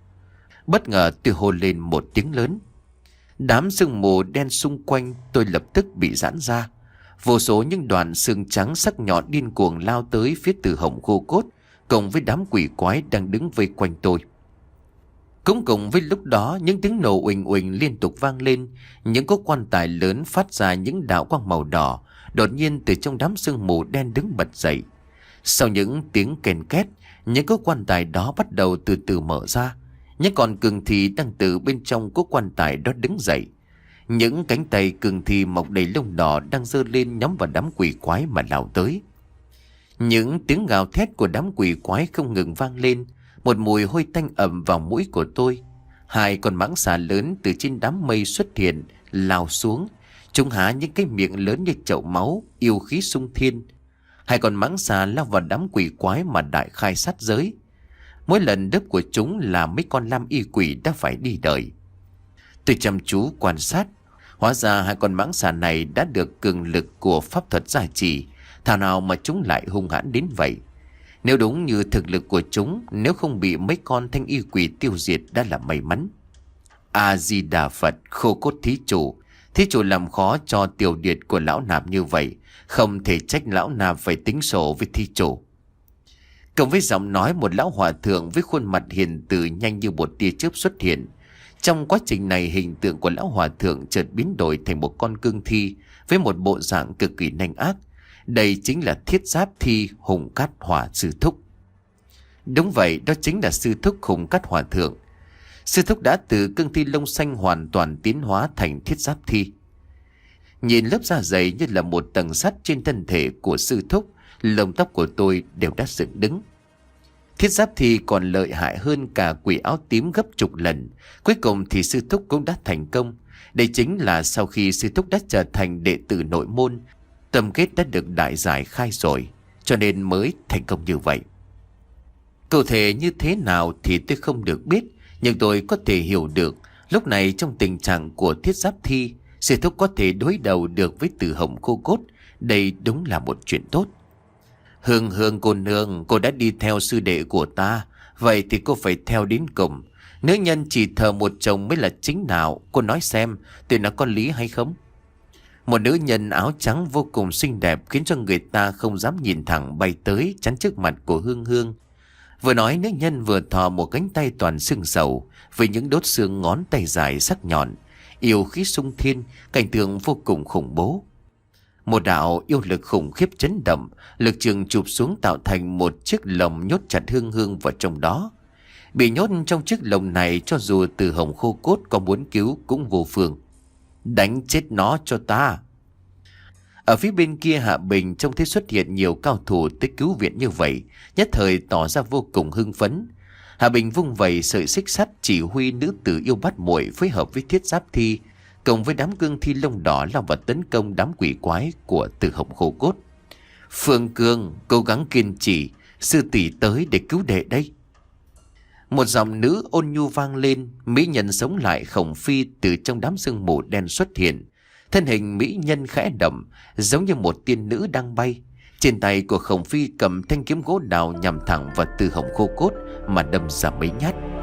[SPEAKER 1] Bất ngờ tôi hô lên một tiếng lớn. Đám sương mù đen xung quanh tôi lập tức bị giãn ra. Vô số những đoàn xương trắng sắc nhọn điên cuồng lao tới phía Từ Hồng khô cốt, cùng với đám quỷ quái đang đứng vây quanh tôi. Cũng cùng với lúc đó, những tiếng nổ uỳnh uỳnh liên tục vang lên. Những cỗ quan tài lớn phát ra những đạo quang màu đỏ, đột nhiên từ trong đám sương mù đen đứng bật dậy. Sau những tiếng kèn két, những cỗ quan tài đó bắt đầu từ từ mở ra. Những con cương thi đang từ bên trong cỗ quan tài đó đứng dậy. Những cánh tay cương thi mọc đầy lông đỏ đang giơ lên nhắm vào đám quỷ quái mà lao tới. Những tiếng gào thét của đám quỷ quái không ngừng vang lên. Một mùi hôi tanh ẩm vào mũi của tôi. Hai con mãng xà lớn từ trên đám mây xuất hiện, lao xuống. Chúng há những cái miệng lớn như chậu máu, yêu khí sung thiên. Hai con mãng xà lao vào đám quỷ quái mà đại khai sát giới. Mỗi lần đớp của chúng là mấy con lam y quỷ đã phải đi đời. Tôi chăm chú quan sát. Hóa ra hai con mãng xà này đã được cường lực của pháp thuật gia trì, thảo nào mà chúng lại hung hãn đến vậy. Nếu đúng như thực lực của chúng, nếu không bị mấy con thanh y quỷ tiêu diệt đã là may mắn. A-di-đà Phật, Khô Cốt thí chủ. Thí chủ làm khó cho tiểu điệt của lão nạp như vậy, không thể trách lão nạp phải tính sổ với thí chủ. Cộng với giọng nói, một lão hòa thượng với khuôn mặt hiền từ nhanh như một tia chớp xuất hiện. Trong quá trình này, hình tượng của lão hòa thượng chợt biến đổi thành một con cương thi với một bộ dạng cực kỳ nhanh ác. Đây chính là Thiết Giáp Thi Hùng Cát Hỏa Sư Thúc. Đúng vậy, đó chính là Sư Thúc Hùng Cát Hòa Thượng. Sư Thúc đã từ cương thi lông xanh hoàn toàn tiến hóa thành Thiết Giáp Thi. Nhìn lớp da dày như là một tầng sắt trên thân thể của Sư Thúc, lông tóc của tôi đều đã dựng đứng. Thiết Giáp Thi còn lợi hại hơn cả quỷ áo tím gấp chục lần. Cuối cùng thì Sư Thúc cũng đã thành công. Đây chính là sau khi Sư Thúc đã trở thành đệ tử nội môn, tâm kết đã được đại giải khai rồi, cho nên mới thành công như vậy. Cụ thể như thế nào thì tôi không được biết, nhưng tôi có thể hiểu được lúc này trong tình trạng của Thiết Giáp Thi, Sư Thúc có thể đối đầu được với Tử Hồng Khô Cốt. Đây đúng là một chuyện tốt. Hương Hương cô nương, cô đã đi theo sư đệ của ta, vậy thì cô phải theo đến cùng. Nữ nhân chỉ thờ một chồng mới là chính đạo, cô nói xem tôi nói có lý hay không? Một nữ nhân áo trắng vô cùng xinh đẹp khiến cho người ta không dám nhìn thẳng bay tới chắn trước mặt của Hương Hương. Vừa nói, nữ nhân vừa thò một cánh tay toàn xương sầu với những đốt xương ngón tay dài sắc nhọn, yêu khí sung thiên, cảnh tượng vô cùng khủng bố. Một đạo yêu lực khủng khiếp chấn động, lực trường chụp xuống tạo thành một chiếc lồng nhốt chặt Hương Hương vào trong đó. Bị nhốt trong chiếc lồng này, cho dù Tử Hồng Khô Cốt có muốn cứu cũng vô phương. Đánh chết nó cho ta. Ở phía bên kia, Hạ Bình trông thấy xuất hiện nhiều cao thủ tới cứu viện như vậy, nhất thời tỏ ra vô cùng hưng phấn. Hạ Bình vung vẩy sợi xích sắt chỉ huy nữ tử yêu bắt muội phối hợp với Thiết Giáp Thi cộng với đám cương thi lông đỏ lao vào tấn công đám quỷ quái của Tử Hồng Khô Cốt. Phương Cương, cố gắng kiên trì, sư tỷ tới để cứu đệ đây. Một giọng nữ ôn nhu vang lên. Mỹ nhân sống lại Khổng Phi từ trong đám sương mù đen xuất hiện. Thân hình mỹ nhân khẽ động, giống như một tiên nữ đang bay. Trên tay của Khổng Phi cầm thanh kiếm gỗ đào nhằm thẳng vào Tử Hồng Khô Cốt mà đâm ra mấy nhát.